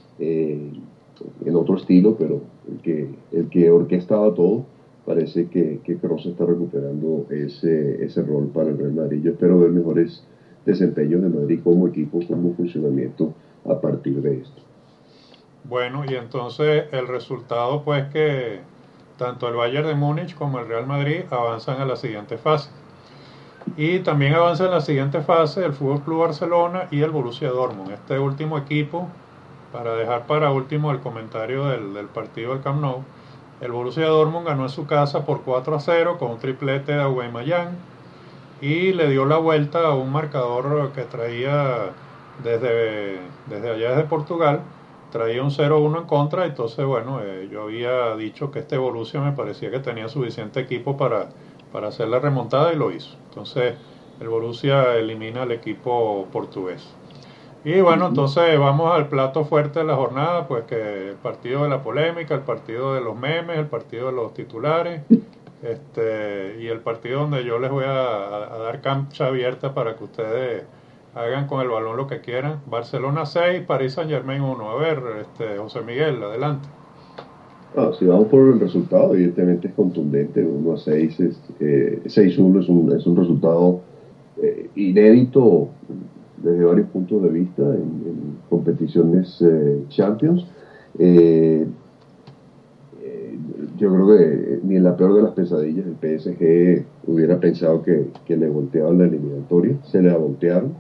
Speaker 3: en otro estilo, pero el que orquestaba todo. Parece que Kroos está recuperando ese rol para el Real Madrid. Yo espero ver mejores desempeños de Madrid como equipo, como funcionamiento a partir de esto.
Speaker 1: Bueno, y entonces el resultado pues que tanto el Bayern de Múnich como el Real Madrid avanzan a la siguiente fase. Y también avanza en la siguiente fase el Fútbol Club Barcelona y el Borussia Dortmund. Este último equipo, para dejar para último el comentario del partido del Camp Nou, el Borussia Dortmund ganó en su casa por 4-0 con un triplete de Aubameyang y le dio la vuelta a un marcador que traía desde allá desde Portugal, traía un 0-1 en contra, entonces bueno, yo había dicho que este Borussia me parecía que tenía suficiente equipo para hacer la remontada y lo hizo. Entonces el Borussia elimina al equipo portugués. Y bueno, entonces vamos al plato fuerte de la jornada, pues que el partido de la polémica, el partido de los memes, el partido de los titulares, y el partido donde yo les voy a dar cancha abierta para que ustedes hagan con el balón lo que quieran. Barcelona 6, París Saint Germain 1. A ver, José Miguel, adelante.
Speaker 3: Si vamos por el resultado, evidentemente es contundente, 1-6, 6-1 es un resultado inédito desde varios puntos de vista en competiciones Champions. Eh, yo creo que ni en la peor de las pesadillas el PSG hubiera pensado que le volteaban la eliminatoria, se le voltearon.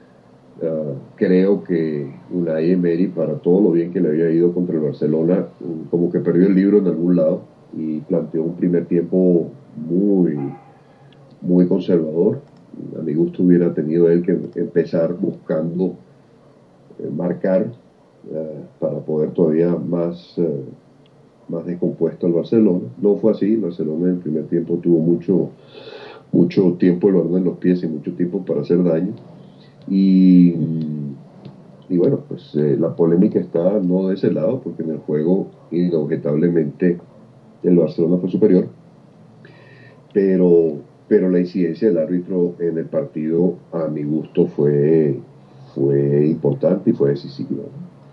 Speaker 3: Creo que Unai Emery, para todo lo bien que le había ido contra el Barcelona, como que perdió el libro en algún lado y planteó un primer tiempo muy, muy conservador. A mi gusto hubiera tenido él que empezar buscando marcar para poder todavía más descompuesto al Barcelona. No fue así, el Barcelona en el primer tiempo tuvo mucho tiempo el balón en los pies y mucho tiempo para hacer daño. Y bueno, pues la polémica está no de ese lado, porque en el juego inobjetablemente el Barcelona fue superior, pero la incidencia del árbitro en el partido a mi gusto fue importante y fue decisiva.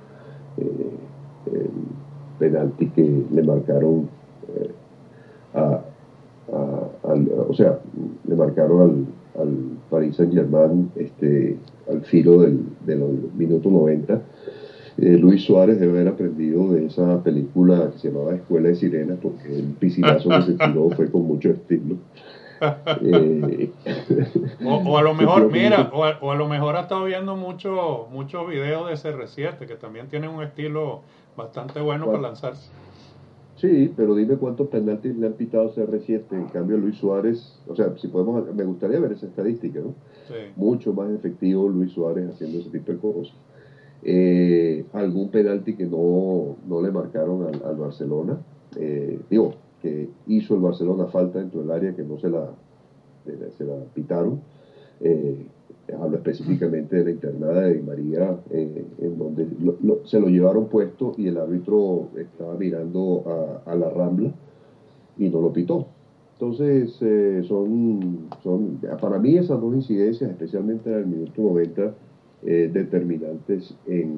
Speaker 3: El penalti que le marcaron a, o sea, le marcaron al Paris Saint-Germain al filo de los minutos 90. Luis Suárez debe haber aprendido de esa película que se llamaba Escuela de Sirenas, porque el piscinazo que se tiró fue con mucho estilo.
Speaker 1: O a lo mejor, mira, o a lo mejor ha estado viendo muchos videos de CR7, que también tienen un estilo bastante bueno para lanzarse.
Speaker 3: Sí, pero dime cuántos penaltis le han pitado CR7. En cambio, Luis Suárez, o sea, si podemos, me gustaría ver esa estadística, ¿no?
Speaker 1: Sí.
Speaker 3: Mucho más efectivo Luis Suárez haciendo ese tipo de cosas. Algún penalti que no le marcaron al Barcelona, que hizo el Barcelona falta dentro del área que no se la pitaron. Hablo específicamente de la internada de Di María, en donde se lo llevaron puesto y el árbitro estaba mirando a la Rambla y no lo pitó. Entonces, para mí esas dos incidencias, especialmente en el minuto 90, determinantes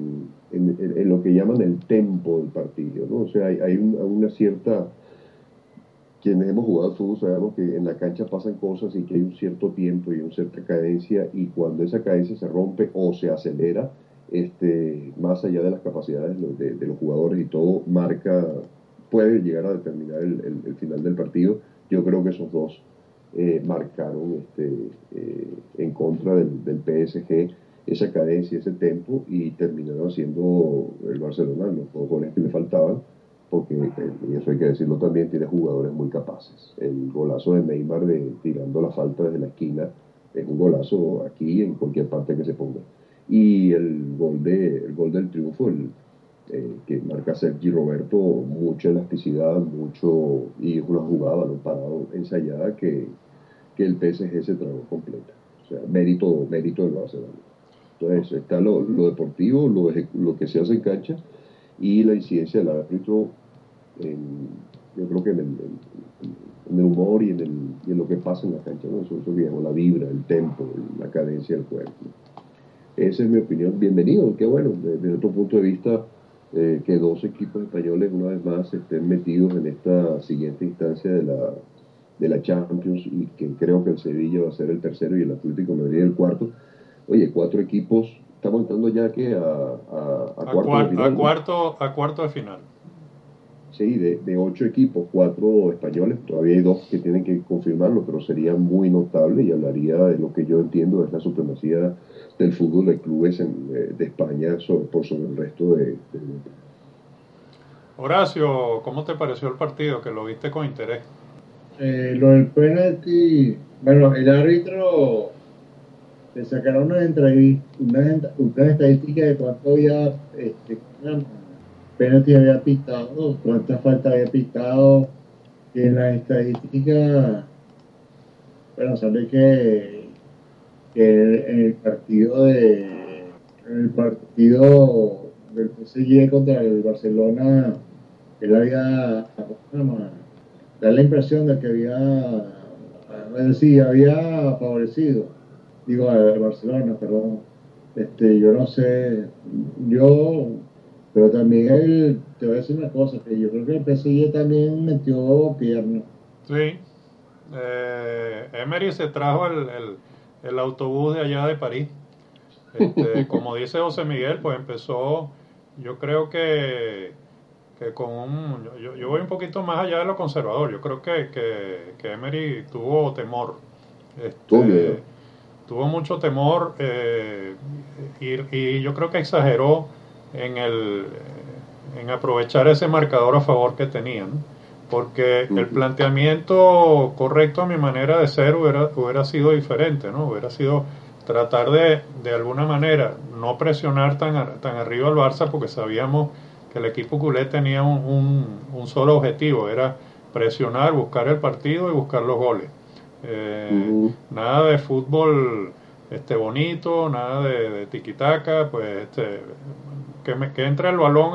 Speaker 3: en lo que llaman el tempo del partido, ¿no? O sea, hay una cierta... Quienes hemos jugado al fútbol sabemos que en la cancha pasan cosas y que hay un cierto tiempo y una cierta cadencia, y cuando esa cadencia se rompe o se acelera, más allá de las capacidades de los jugadores y todo, puede llegar a determinar el final del partido. Yo creo que esos dos marcaron en contra del PSG esa cadencia, ese tempo, y terminaron siendo el Barcelona los dos goles que le faltaban, porque, y eso hay que decirlo también, tiene jugadores muy capaces. El golazo de Neymar tirando la falta desde la esquina es un golazo aquí en cualquier parte que se ponga. Y el gol del triunfo, que marca Sergi Roberto, mucha elasticidad, y una jugada balón parado ensayada que el PSG se tragó completa. O sea, mérito del Barcelona. Entonces está lo deportivo, lo que se hace en cancha, y la incidencia del árbitro, yo creo que en el humor y en lo que pasa en la cancha, ¿no? Eso digamos, la vibra, el tempo, la cadencia del juego. Esa es mi opinión. Bienvenido, qué bueno, desde otro punto de vista, que dos equipos españoles una vez más estén metidos en esta siguiente instancia de la Champions, y que creo que el Sevilla va a ser el tercero y el Atlético de Madrid el cuarto. Oye, 4 equipos, estamos entrando ya que a cuartos de final.
Speaker 1: A cuarto de final.
Speaker 3: Sí, de 8 equipos, 4 españoles, todavía hay 2 que tienen que confirmarlo, pero sería muy notable y hablaría de lo que yo entiendo es la supremacía del fútbol de clubes de España por sobre el resto de Europa.
Speaker 1: Horacio, ¿cómo te pareció el partido? Que lo viste con interés.
Speaker 2: Lo del penalti, bueno, el árbitro le sacaron unas estadísticas de cuánto había penalti había pitado, cuántas faltas había pitado, y en las estadísticas, bueno, sale que en el partido del PSG contra el Barcelona, él había, ¿cómo se llama? Da la impresión de que sí, había favorecido, digo, al Barcelona, perdón. Yo no sé, yo, pero también te voy a decir una cosa, que yo creo que el PSG también metió pierna.
Speaker 1: Sí, Emery se trajo el autobús de allá de París. Como dice José Miguel, pues empezó, yo creo que con un... Yo voy un poquito más allá de lo conservador. Yo creo que Emery tuvo temor.
Speaker 3: Tuvo
Speaker 1: Este,
Speaker 3: miedo.
Speaker 1: tuvo mucho temor y yo creo que exageró en, en aprovechar ese marcador a favor que tenía, ¿no? Porque el
Speaker 3: Ujú,
Speaker 1: planteamiento correcto a mi manera de ser hubiera sido diferente, ¿no? Hubiera sido tratar de alguna manera no presionar tan arriba al Barça porque sabíamos que el equipo culé tenía un solo objetivo, era presionar, buscar el partido y buscar los goles.
Speaker 3: ujú,
Speaker 1: Nada de fútbol bonito, nada de tiquitaca, pues que entre el balón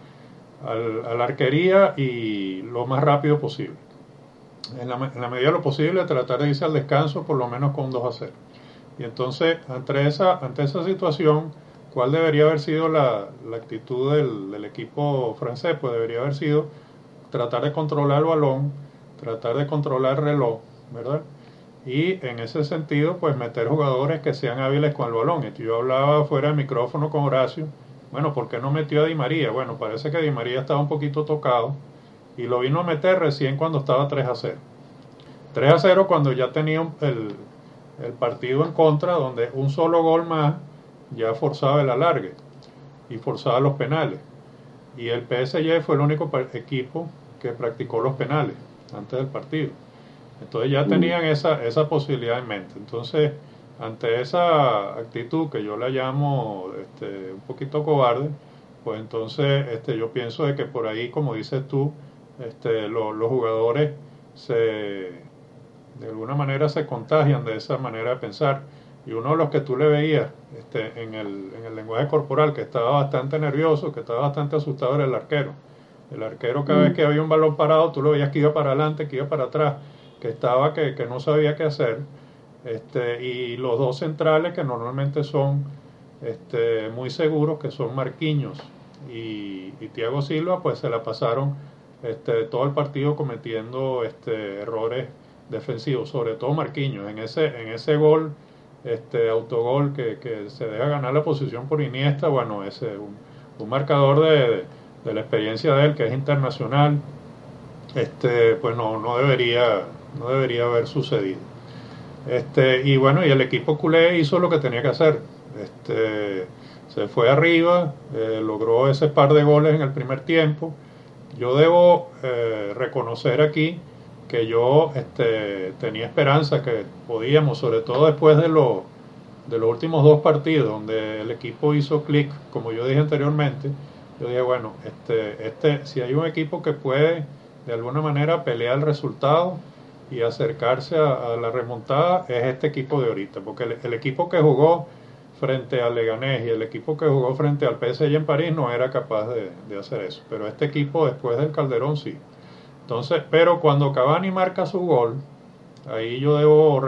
Speaker 1: a la arquería y lo más rápido posible. En la medida de lo posible tratar de irse al descanso por lo menos con 2-0. Y entonces, ante esa situación, ¿cuál debería haber sido la actitud del equipo francés? Pues debería haber sido tratar de controlar el balón, tratar de controlar el reloj, ¿verdad? Y en ese sentido, pues meter jugadores que sean hábiles con el balón. Y yo hablaba fuera del micrófono con Horacio, bueno, ¿por qué no metió a Di María? Bueno, parece que Di María estaba un poquito tocado y lo vino a meter recién cuando estaba 3-0. 3-0 cuando ya tenía el partido en contra, donde un solo gol más ya forzaba el alargue y forzaba los penales. Y el PSG fue el único equipo que practicó los penales antes del partido. Entonces ya
Speaker 3: ujú.
Speaker 1: tenían esa posibilidad en mente. Entonces, ante esa actitud que yo la llamo un poquito cobarde, pues entonces yo pienso de que por ahí, como dices tú, los jugadores se, de alguna manera se contagian de esa manera de pensar. Y uno de los que tú le veías en el lenguaje corporal que estaba bastante nervioso, que estaba bastante asustado, era el arquero. El arquero cada vez
Speaker 3: Mm.
Speaker 1: que había un balón parado, tú lo veías que iba para adelante, que iba para atrás, que estaba que no sabía qué hacer. Y los dos centrales que normalmente son muy seguros, que son Marquinhos y Thiago Silva, pues se la pasaron todo el partido cometiendo errores defensivos, sobre todo Marquinhos. En ese gol, autogol que se deja ganar la posición por Iniesta, bueno, ese un marcador de la experiencia de él, que es internacional, pues no debería haber sucedido. Y bueno, y el equipo culé hizo lo que tenía que hacer. Se fue arriba, logró ese par de goles en el primer tiempo. Yo debo reconocer aquí que yo tenía esperanza que podíamos, sobre todo después de los últimos dos partidos donde el equipo hizo clic, como yo dije anteriormente, yo dije, bueno, si hay un equipo que puede de alguna manera pelear el resultado y acercarse a la remontada, es este equipo de ahorita, porque el equipo que jugó frente al Leganés y el equipo que jugó frente al PSG en París no era capaz de hacer eso, pero este equipo después del Calderón sí. Entonces, pero cuando Cavani marca su gol, ahí yo debo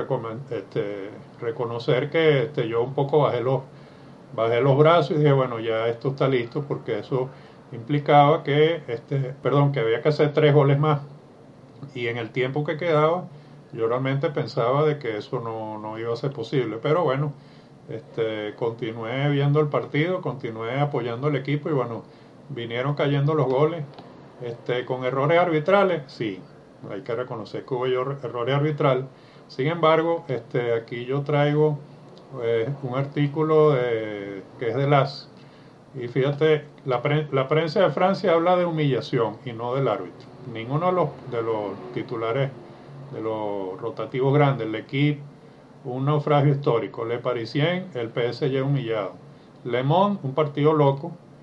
Speaker 1: reconocer que yo un poco bajé los brazos y dije, bueno, ya esto está listo, porque eso implicaba que había que hacer 3 goles más. Y en el tiempo que quedaba, yo realmente pensaba de que eso no iba a ser posible. Pero bueno, continué viendo el partido, continué apoyando al equipo y bueno, vinieron cayendo los goles. Con errores arbitrales, sí, hay que reconocer que hubo errores arbitrales. Sin embargo, aquí yo traigo un artículo que es de las... Y fíjate, la prensa de Francia habla de humillación y no del árbitro. Ninguno de los titulares de los rotativos grandes, el equipo, un naufragio histórico, Le Parisien, el PSG humillado, Le Monde, un partido loco,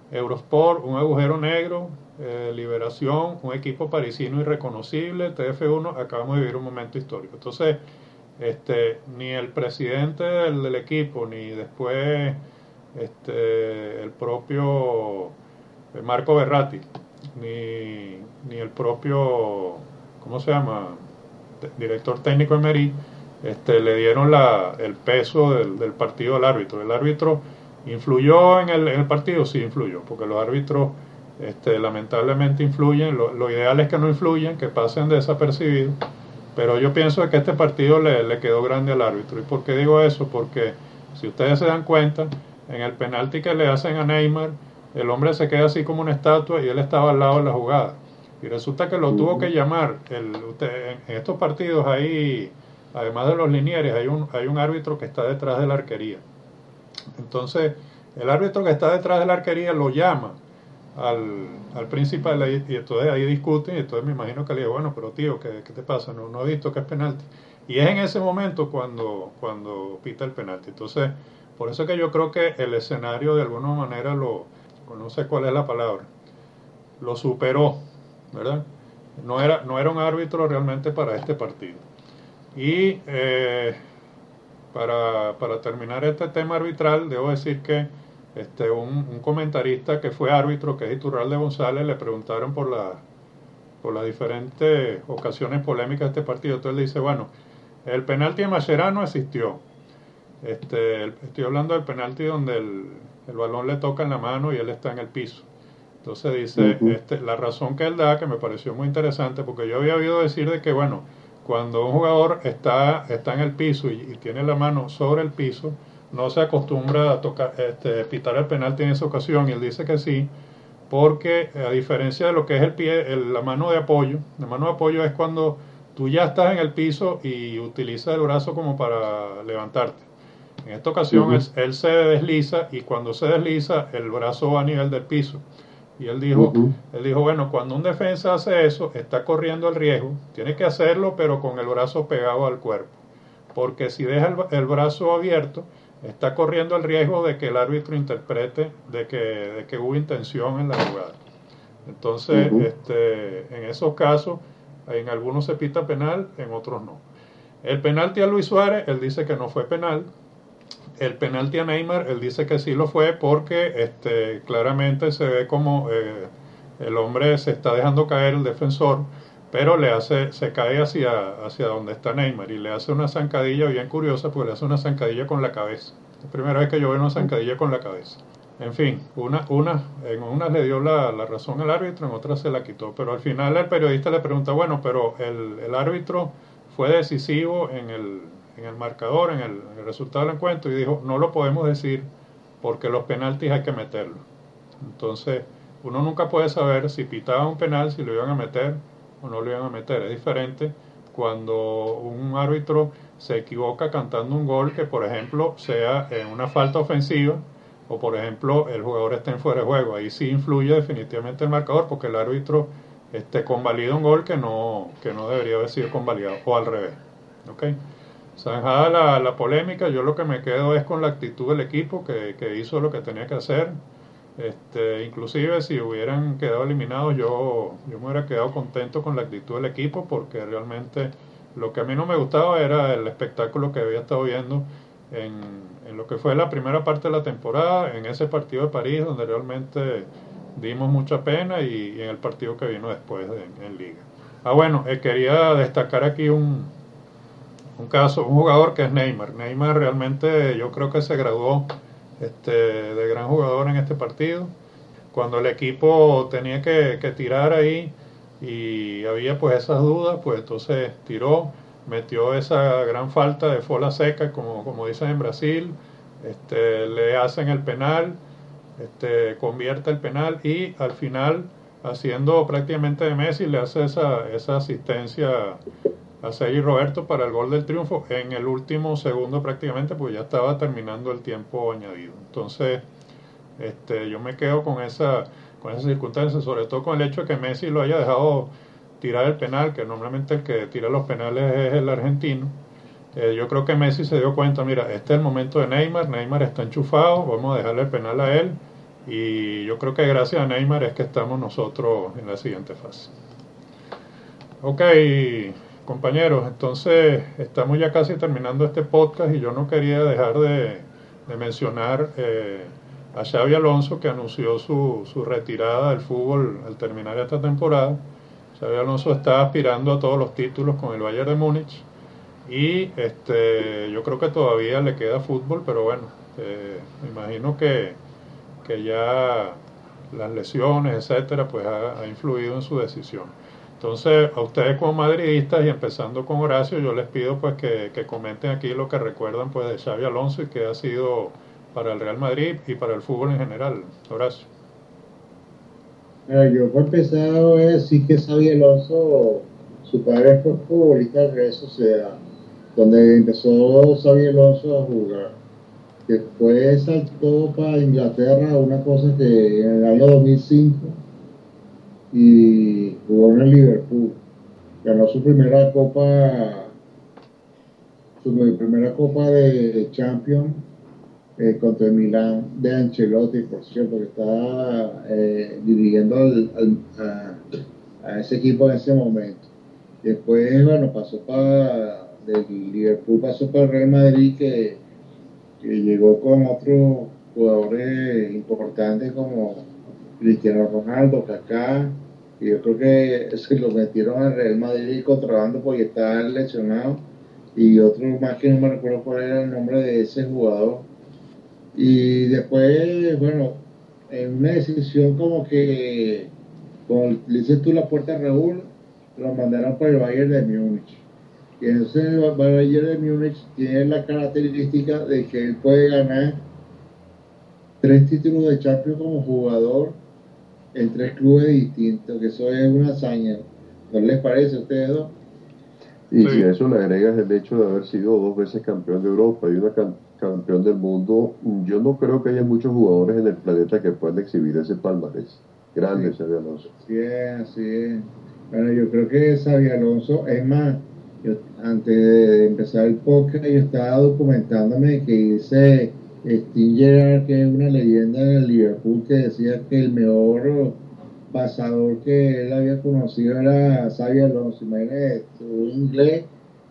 Speaker 1: Eurosport, un agujero negro, Liberación, un equipo parisino irreconocible, TF1, acabamos de vivir un momento histórico. Entonces, ni el presidente del equipo, ni después el propio Marco Berratti, ni el propio, ¿cómo se llama? Director técnico Emery, le dieron el peso del partido al árbitro. El árbitro influyó en el partido, sí influyó, porque los árbitros lamentablemente influyen. Lo ideal es que no influyan, que pasen desapercibidos, pero yo pienso que este partido le quedó grande al árbitro. ¿Y por qué digo eso? Porque si ustedes se dan cuenta, en el penalti que le hacen a Neymar, el hombre se queda así como una estatua y él estaba al lado de la jugada. Y resulta que lo tuvo que llamar. En estos partidos hay, además de los linieres, hay un árbitro que está detrás de la arquería. Entonces, el árbitro que está detrás de la arquería lo llama al principal y entonces ahí discuten y entonces me imagino que le digo, bueno, pero tío, ¿qué te pasa? No he visto que es penalti. Y es en ese momento cuando pita el penalti. Entonces, por eso que yo creo que el escenario de alguna manera no sé cuál es la palabra, lo superó, ¿verdad? No era un árbitro realmente para este partido. Y para terminar este tema arbitral, debo decir que un comentarista que fue árbitro, que es Iturralde González, le preguntaron por las diferentes ocasiones polémicas de este partido. Entonces le dice, bueno, el penalti de Mascherano existió. Estoy hablando del penalti donde el balón le toca en la mano y él está en el piso. Entonces dice, la razón que él da, que me pareció muy interesante, porque yo había oído decir de que, bueno, cuando un jugador está en el piso y tiene la mano sobre el piso, no se acostumbra a tocar, pitar el penalti en esa ocasión, y él dice que sí, porque a diferencia de lo que es el pie, la mano de apoyo es cuando tú ya estás en el piso y utilizas el brazo como para levantarte. En esta ocasión él se desliza y cuando se desliza el brazo va a nivel del piso. Y él dijo, bueno, cuando un defensa hace eso, está corriendo el riesgo, tiene que hacerlo, pero con el brazo pegado al cuerpo. Porque si deja el brazo abierto, está corriendo el riesgo de que el árbitro interprete de que hubo intención en la jugada. Entonces, en esos casos, en algunos se pita penal, en otros no. El penalti a Luis Suárez, él dice que no fue penal. El penalti a Neymar, él dice que sí lo fue porque claramente se ve como el hombre se está dejando caer, el defensor, pero se cae hacia donde está Neymar y le hace una zancadilla bien curiosa, porque le hace una zancadilla con la cabeza. Es la primera vez que yo veo una zancadilla con la cabeza. En fin, en una le dio la razón al árbitro, en otras se la quitó, pero al final el periodista le pregunta, bueno, pero el árbitro fue decisivo en el marcador, en el resultado del encuentro, y dijo, no lo podemos decir porque los penaltis hay que meterlos. Entonces, uno nunca puede saber si pitaba un penal, si lo iban a meter o no lo iban a meter. Es diferente cuando un árbitro se equivoca cantando un gol que, por ejemplo, sea en una falta ofensiva o, por ejemplo, el jugador está en fuera de juego. Ahí sí influye definitivamente el marcador porque el árbitro convalida un gol que no debería haber sido convalidado, o al revés. ¿Okay? Zanjada la polémica, yo lo que me quedo es con la actitud del equipo que hizo lo que tenía que hacer. Inclusive si hubieran quedado eliminados, yo me hubiera quedado contento con la actitud del equipo, porque realmente lo que a mí no me gustaba era el espectáculo que había estado viendo en lo que fue la primera parte de la temporada, en ese partido de París donde realmente dimos mucha pena, y en el partido que vino después en Liga. Bueno, quería destacar aquí un jugador que es Neymar. Neymar realmente yo creo que se graduó de gran jugador en este partido. Cuando el equipo tenía que tirar ahí y había pues esas dudas, pues entonces tiró, metió esa gran falta de fola seca, como dicen en Brasil, le hacen el penal, convierte el penal y al final, haciendo prácticamente de Messi, le hace esa asistencia a Sergi Roberto para el gol del triunfo en el último segundo prácticamente, porque ya estaba terminando el tiempo añadido. Entonces, yo me quedo con esa circunstancia, sobre todo con el hecho de que Messi lo haya dejado tirar el penal, que normalmente el que tira los penales es el argentino. Yo creo que Messi se dio cuenta, mira, este es el momento de Neymar está enchufado, vamos a dejarle el penal a él, y yo creo que gracias a Neymar es que estamos nosotros en la siguiente fase. Ok, compañeros, entonces estamos ya casi terminando este podcast y yo no quería dejar de mencionar a Xavi Alonso, que anunció su retirada del fútbol al terminar esta temporada. Xavi Alonso está aspirando a todos los títulos con el Bayern de Múnich y yo creo que todavía le queda fútbol, pero bueno, me imagino que ya las lesiones, etcétera, pues ha influido en su decisión. Entonces, a ustedes como madridistas y empezando con Horacio, yo les pido pues que comenten aquí lo que recuerdan pues de Xavi Alonso y que ha sido para el Real Madrid y para el fútbol en general. Horacio.
Speaker 2: Yo por empezar voy a decir que Xabi Alonso, su padre fue futbolista de Real Sociedad, donde empezó Xabi Alonso a jugar. Después saltó para Inglaterra, una cosa que en el año 2005, y jugó en el Liverpool. Ganó su primera copa de Champions contra el Milán de Ancelotti, por cierto, que estaba dirigiendo a ese equipo en ese momento. Después, bueno, del Liverpool pasó para el Real Madrid, que llegó con otros jugadores importantes como Cristiano Ronaldo, Kaká, y yo creo que es que lo metieron al Real Madrid contrabando porque estaba lesionado, y otro más que no me recuerdo cuál era el nombre de ese jugador. Y después, bueno, en una decisión como que, como le dices tú la puerta a Raúl, lo mandaron para el Bayern de Múnich. Y entonces el Bayern de Múnich tiene la característica de que él puede ganar 3 títulos de Champions como jugador en 3 clubes distintos, que eso es una hazaña. ¿No les parece a ustedes dos?
Speaker 3: Y
Speaker 1: Sí.
Speaker 3: si a eso le agregas el hecho de haber sido 2 veces campeón de Europa y una campeón del mundo, yo no creo que haya muchos jugadores en el planeta que puedan exhibir ese palmarés. Grande,
Speaker 2: Sí,
Speaker 3: Xabi Alonso.
Speaker 2: así es, así es. Bueno, yo creo que Xabi Alonso, es más, antes de empezar el podcast, yo estaba documentándome que dice Steve Gerrard, que es una leyenda del Liverpool, que decía que el mejor pasador que él había conocido era Xabi Alonso. Imagínate, un inglés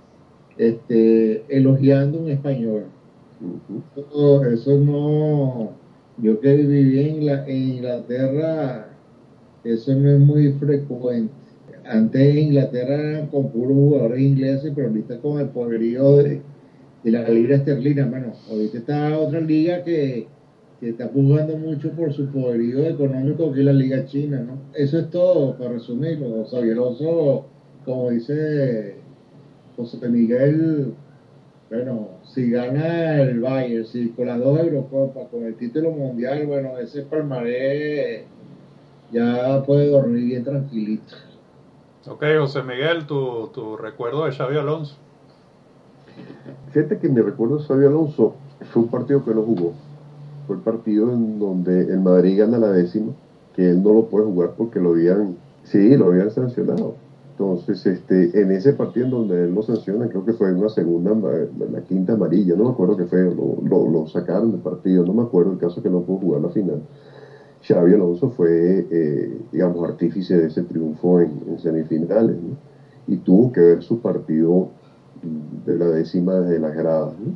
Speaker 2: elogiando un español.
Speaker 3: Ujú.
Speaker 2: Eso no, yo que viví en Inglaterra, eso no es muy frecuente. Antes Inglaterra eran con puros jugadores ingleses, pero ahorita con el poderío de la libra esterlina. Bueno, ahorita está otra liga que está jugando mucho por su poderío económico, que es la liga china, ¿no? Eso es todo, para resumirlo. Xabi Alonso, como dice José Miguel, bueno, si gana el Bayern, si con las 2 Eurocopas, con el título mundial, bueno, ese palmarés ya puede dormir bien tranquilito.
Speaker 1: Ok, José Miguel, tu recuerdo de Xavi Alonso.
Speaker 3: Fíjate que me recuerdo Xabi Alonso, fue un partido que no jugó. Fue el partido en donde el Madrid gana la 10ª, que él no lo puede jugar porque lo habían sancionado. Entonces, en ese partido en donde él lo sanciona, creo que fue en una segunda, la quinta amarilla, no me acuerdo qué fue, lo sacaron del partido, no me acuerdo, el caso que no pudo jugar la final. Xabi Alonso fue, digamos, artífice de ese triunfo en semifinales, ¿no? Y tuvo que ver su partido de la 10ª desde las gradas, ¿no?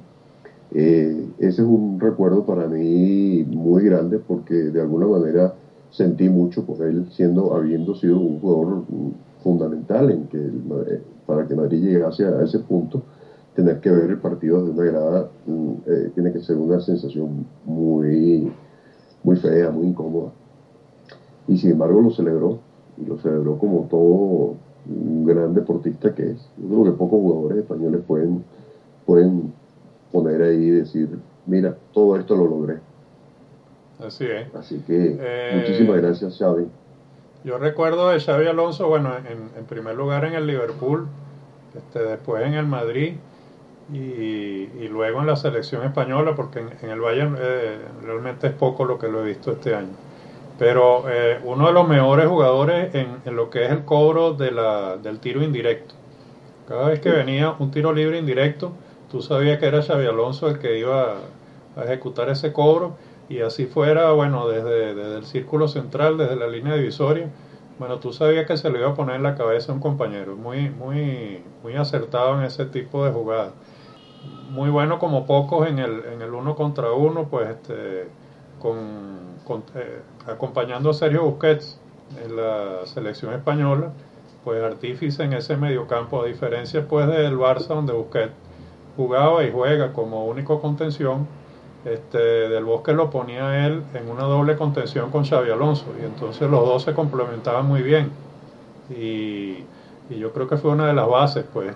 Speaker 3: Ese es un recuerdo para mí muy grande porque de alguna manera sentí mucho por él, habiendo sido un jugador fundamental para que Madrid llegase a ese punto. Tener que ver el partido desde una grada tiene que ser una sensación muy, muy fea, muy incómoda. Y sin embargo y lo celebró como todo un gran deportista que es. Yo creo que pocos jugadores españoles pueden poner ahí y decir, mira, todo esto lo logré.
Speaker 1: Así es.
Speaker 3: Así que muchísimas
Speaker 1: Eh,
Speaker 3: gracias, Xavi.
Speaker 1: yo recuerdo de Xavi Alonso, bueno, en primer lugar en el Liverpool, después en el Madrid y luego en la selección española, porque en el Bayern realmente es poco lo que lo he visto este año. Pero uno de los mejores jugadores en lo que es el cobro del tiro indirecto. Cada vez que
Speaker 3: Sí.
Speaker 1: venía un tiro libre indirecto, tú sabías que era Xavi Alonso el que iba a ejecutar ese cobro y así fuera, bueno, desde el círculo central, desde la línea divisoria, bueno, tú sabías que se le iba a poner en la cabeza a un compañero, muy acertado en ese tipo de jugadas. Muy bueno como pocos en el uno contra uno, pues con, acompañando a Sergio Busquets en la selección española, pues artífice en ese mediocampo, a diferencia pues del Barça, donde Busquets jugaba y juega como único contención. Del Bosque lo ponía a él en una doble contención con Xavi Alonso, y entonces los dos se complementaban muy bien, y yo creo que fue una de las bases, pues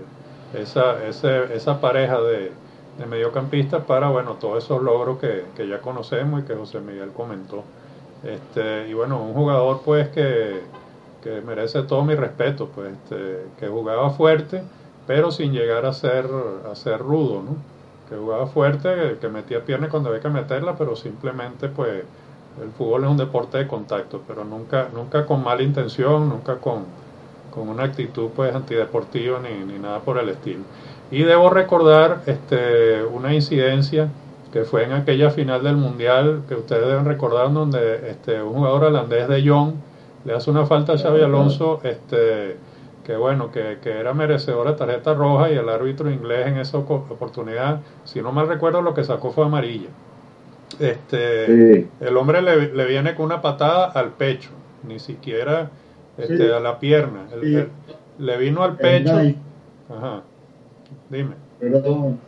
Speaker 1: esa pareja de mediocampistas para, bueno, todos esos logros que ya conocemos y que José Miguel comentó. Y bueno, un jugador pues que merece todo mi respeto, pues que jugaba fuerte, pero sin llegar a ser rudo, ¿no? Que jugaba fuerte, que metía piernas cuando había que meterla, pero simplemente pues el fútbol es un deporte de contacto, pero nunca con mala intención, nunca con una actitud pues antideportiva ni nada por el estilo. Y debo recordar una incidencia que fue en aquella final del Mundial, que ustedes deben recordar, donde un jugador holandés, de Jong, le hace una falta a Xavi Alonso, que bueno, que era merecedor de tarjeta roja, y el árbitro inglés en esa oportunidad, si no mal recuerdo, lo que sacó fue amarilla.
Speaker 3: Sí,
Speaker 1: El hombre le viene con una patada al pecho, ni siquiera
Speaker 2: Sí,
Speaker 1: a la pierna.
Speaker 2: sí,
Speaker 1: Le vino al
Speaker 2: es
Speaker 1: pecho.
Speaker 2: más,
Speaker 1: Ajá, dime.
Speaker 2: perdón,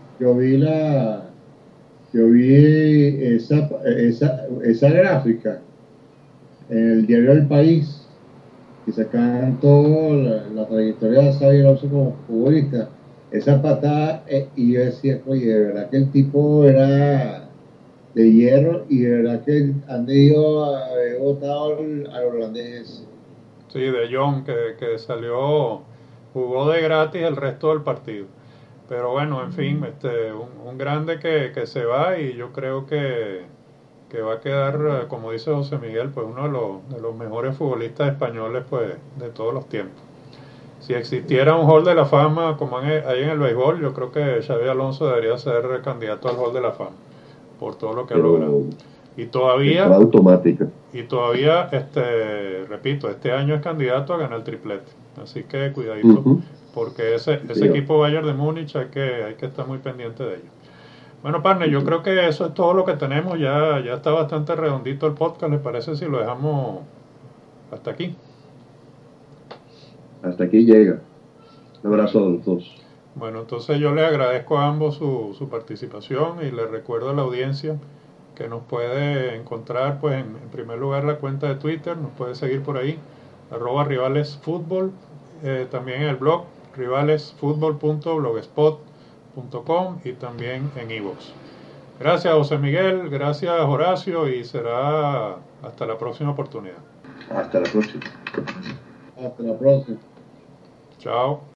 Speaker 2: yo vi esa gráfica en el diario El País, que sacan toda la trayectoria de Xabi Alonso como futbolista. Esa patada, y yo decía, oye, de verdad que el tipo era de hierro, y de verdad que han debido haber votado al holandés.
Speaker 1: Sí, de Jong, que salió, jugó de gratis el resto del partido. Pero bueno, en fin, un grande que se va, y yo creo que va a quedar, como dice José Miguel, pues uno de los mejores futbolistas españoles pues de todos los tiempos. Si existiera un Hall de la Fama como hay en el béisbol, yo creo que Xabi Alonso debería ser candidato al Hall de la Fama por todo lo que ha logrado.
Speaker 3: pero
Speaker 1: Y
Speaker 3: entrada
Speaker 1: todavía,
Speaker 3: automática.
Speaker 1: repito, este año es candidato a ganar el triplete. Así que cuidadito,
Speaker 3: Ujú,
Speaker 1: porque
Speaker 3: sí,
Speaker 1: ese
Speaker 3: señor.
Speaker 1: equipo Bayern de Múnich hay que estar muy pendiente de ellos. Bueno, partner, yo creo que eso es todo lo que tenemos. Ya está bastante redondito el podcast. ¿Les parece si lo dejamos hasta aquí?
Speaker 3: Hasta aquí llega. Un abrazo a los dos.
Speaker 1: Bueno, entonces yo les agradezco a ambos su participación, y les recuerdo a la audiencia que nos puede encontrar, pues en primer lugar, la cuenta de Twitter, nos puede seguir por ahí, @rivalesfutbol, también en el blog rivalesfutbol.blogspot.com, y también en iVoox. Gracias, José Miguel, gracias, Horacio, y será hasta la próxima oportunidad.
Speaker 3: Hasta la próxima.
Speaker 2: Hasta la próxima.
Speaker 1: Chao.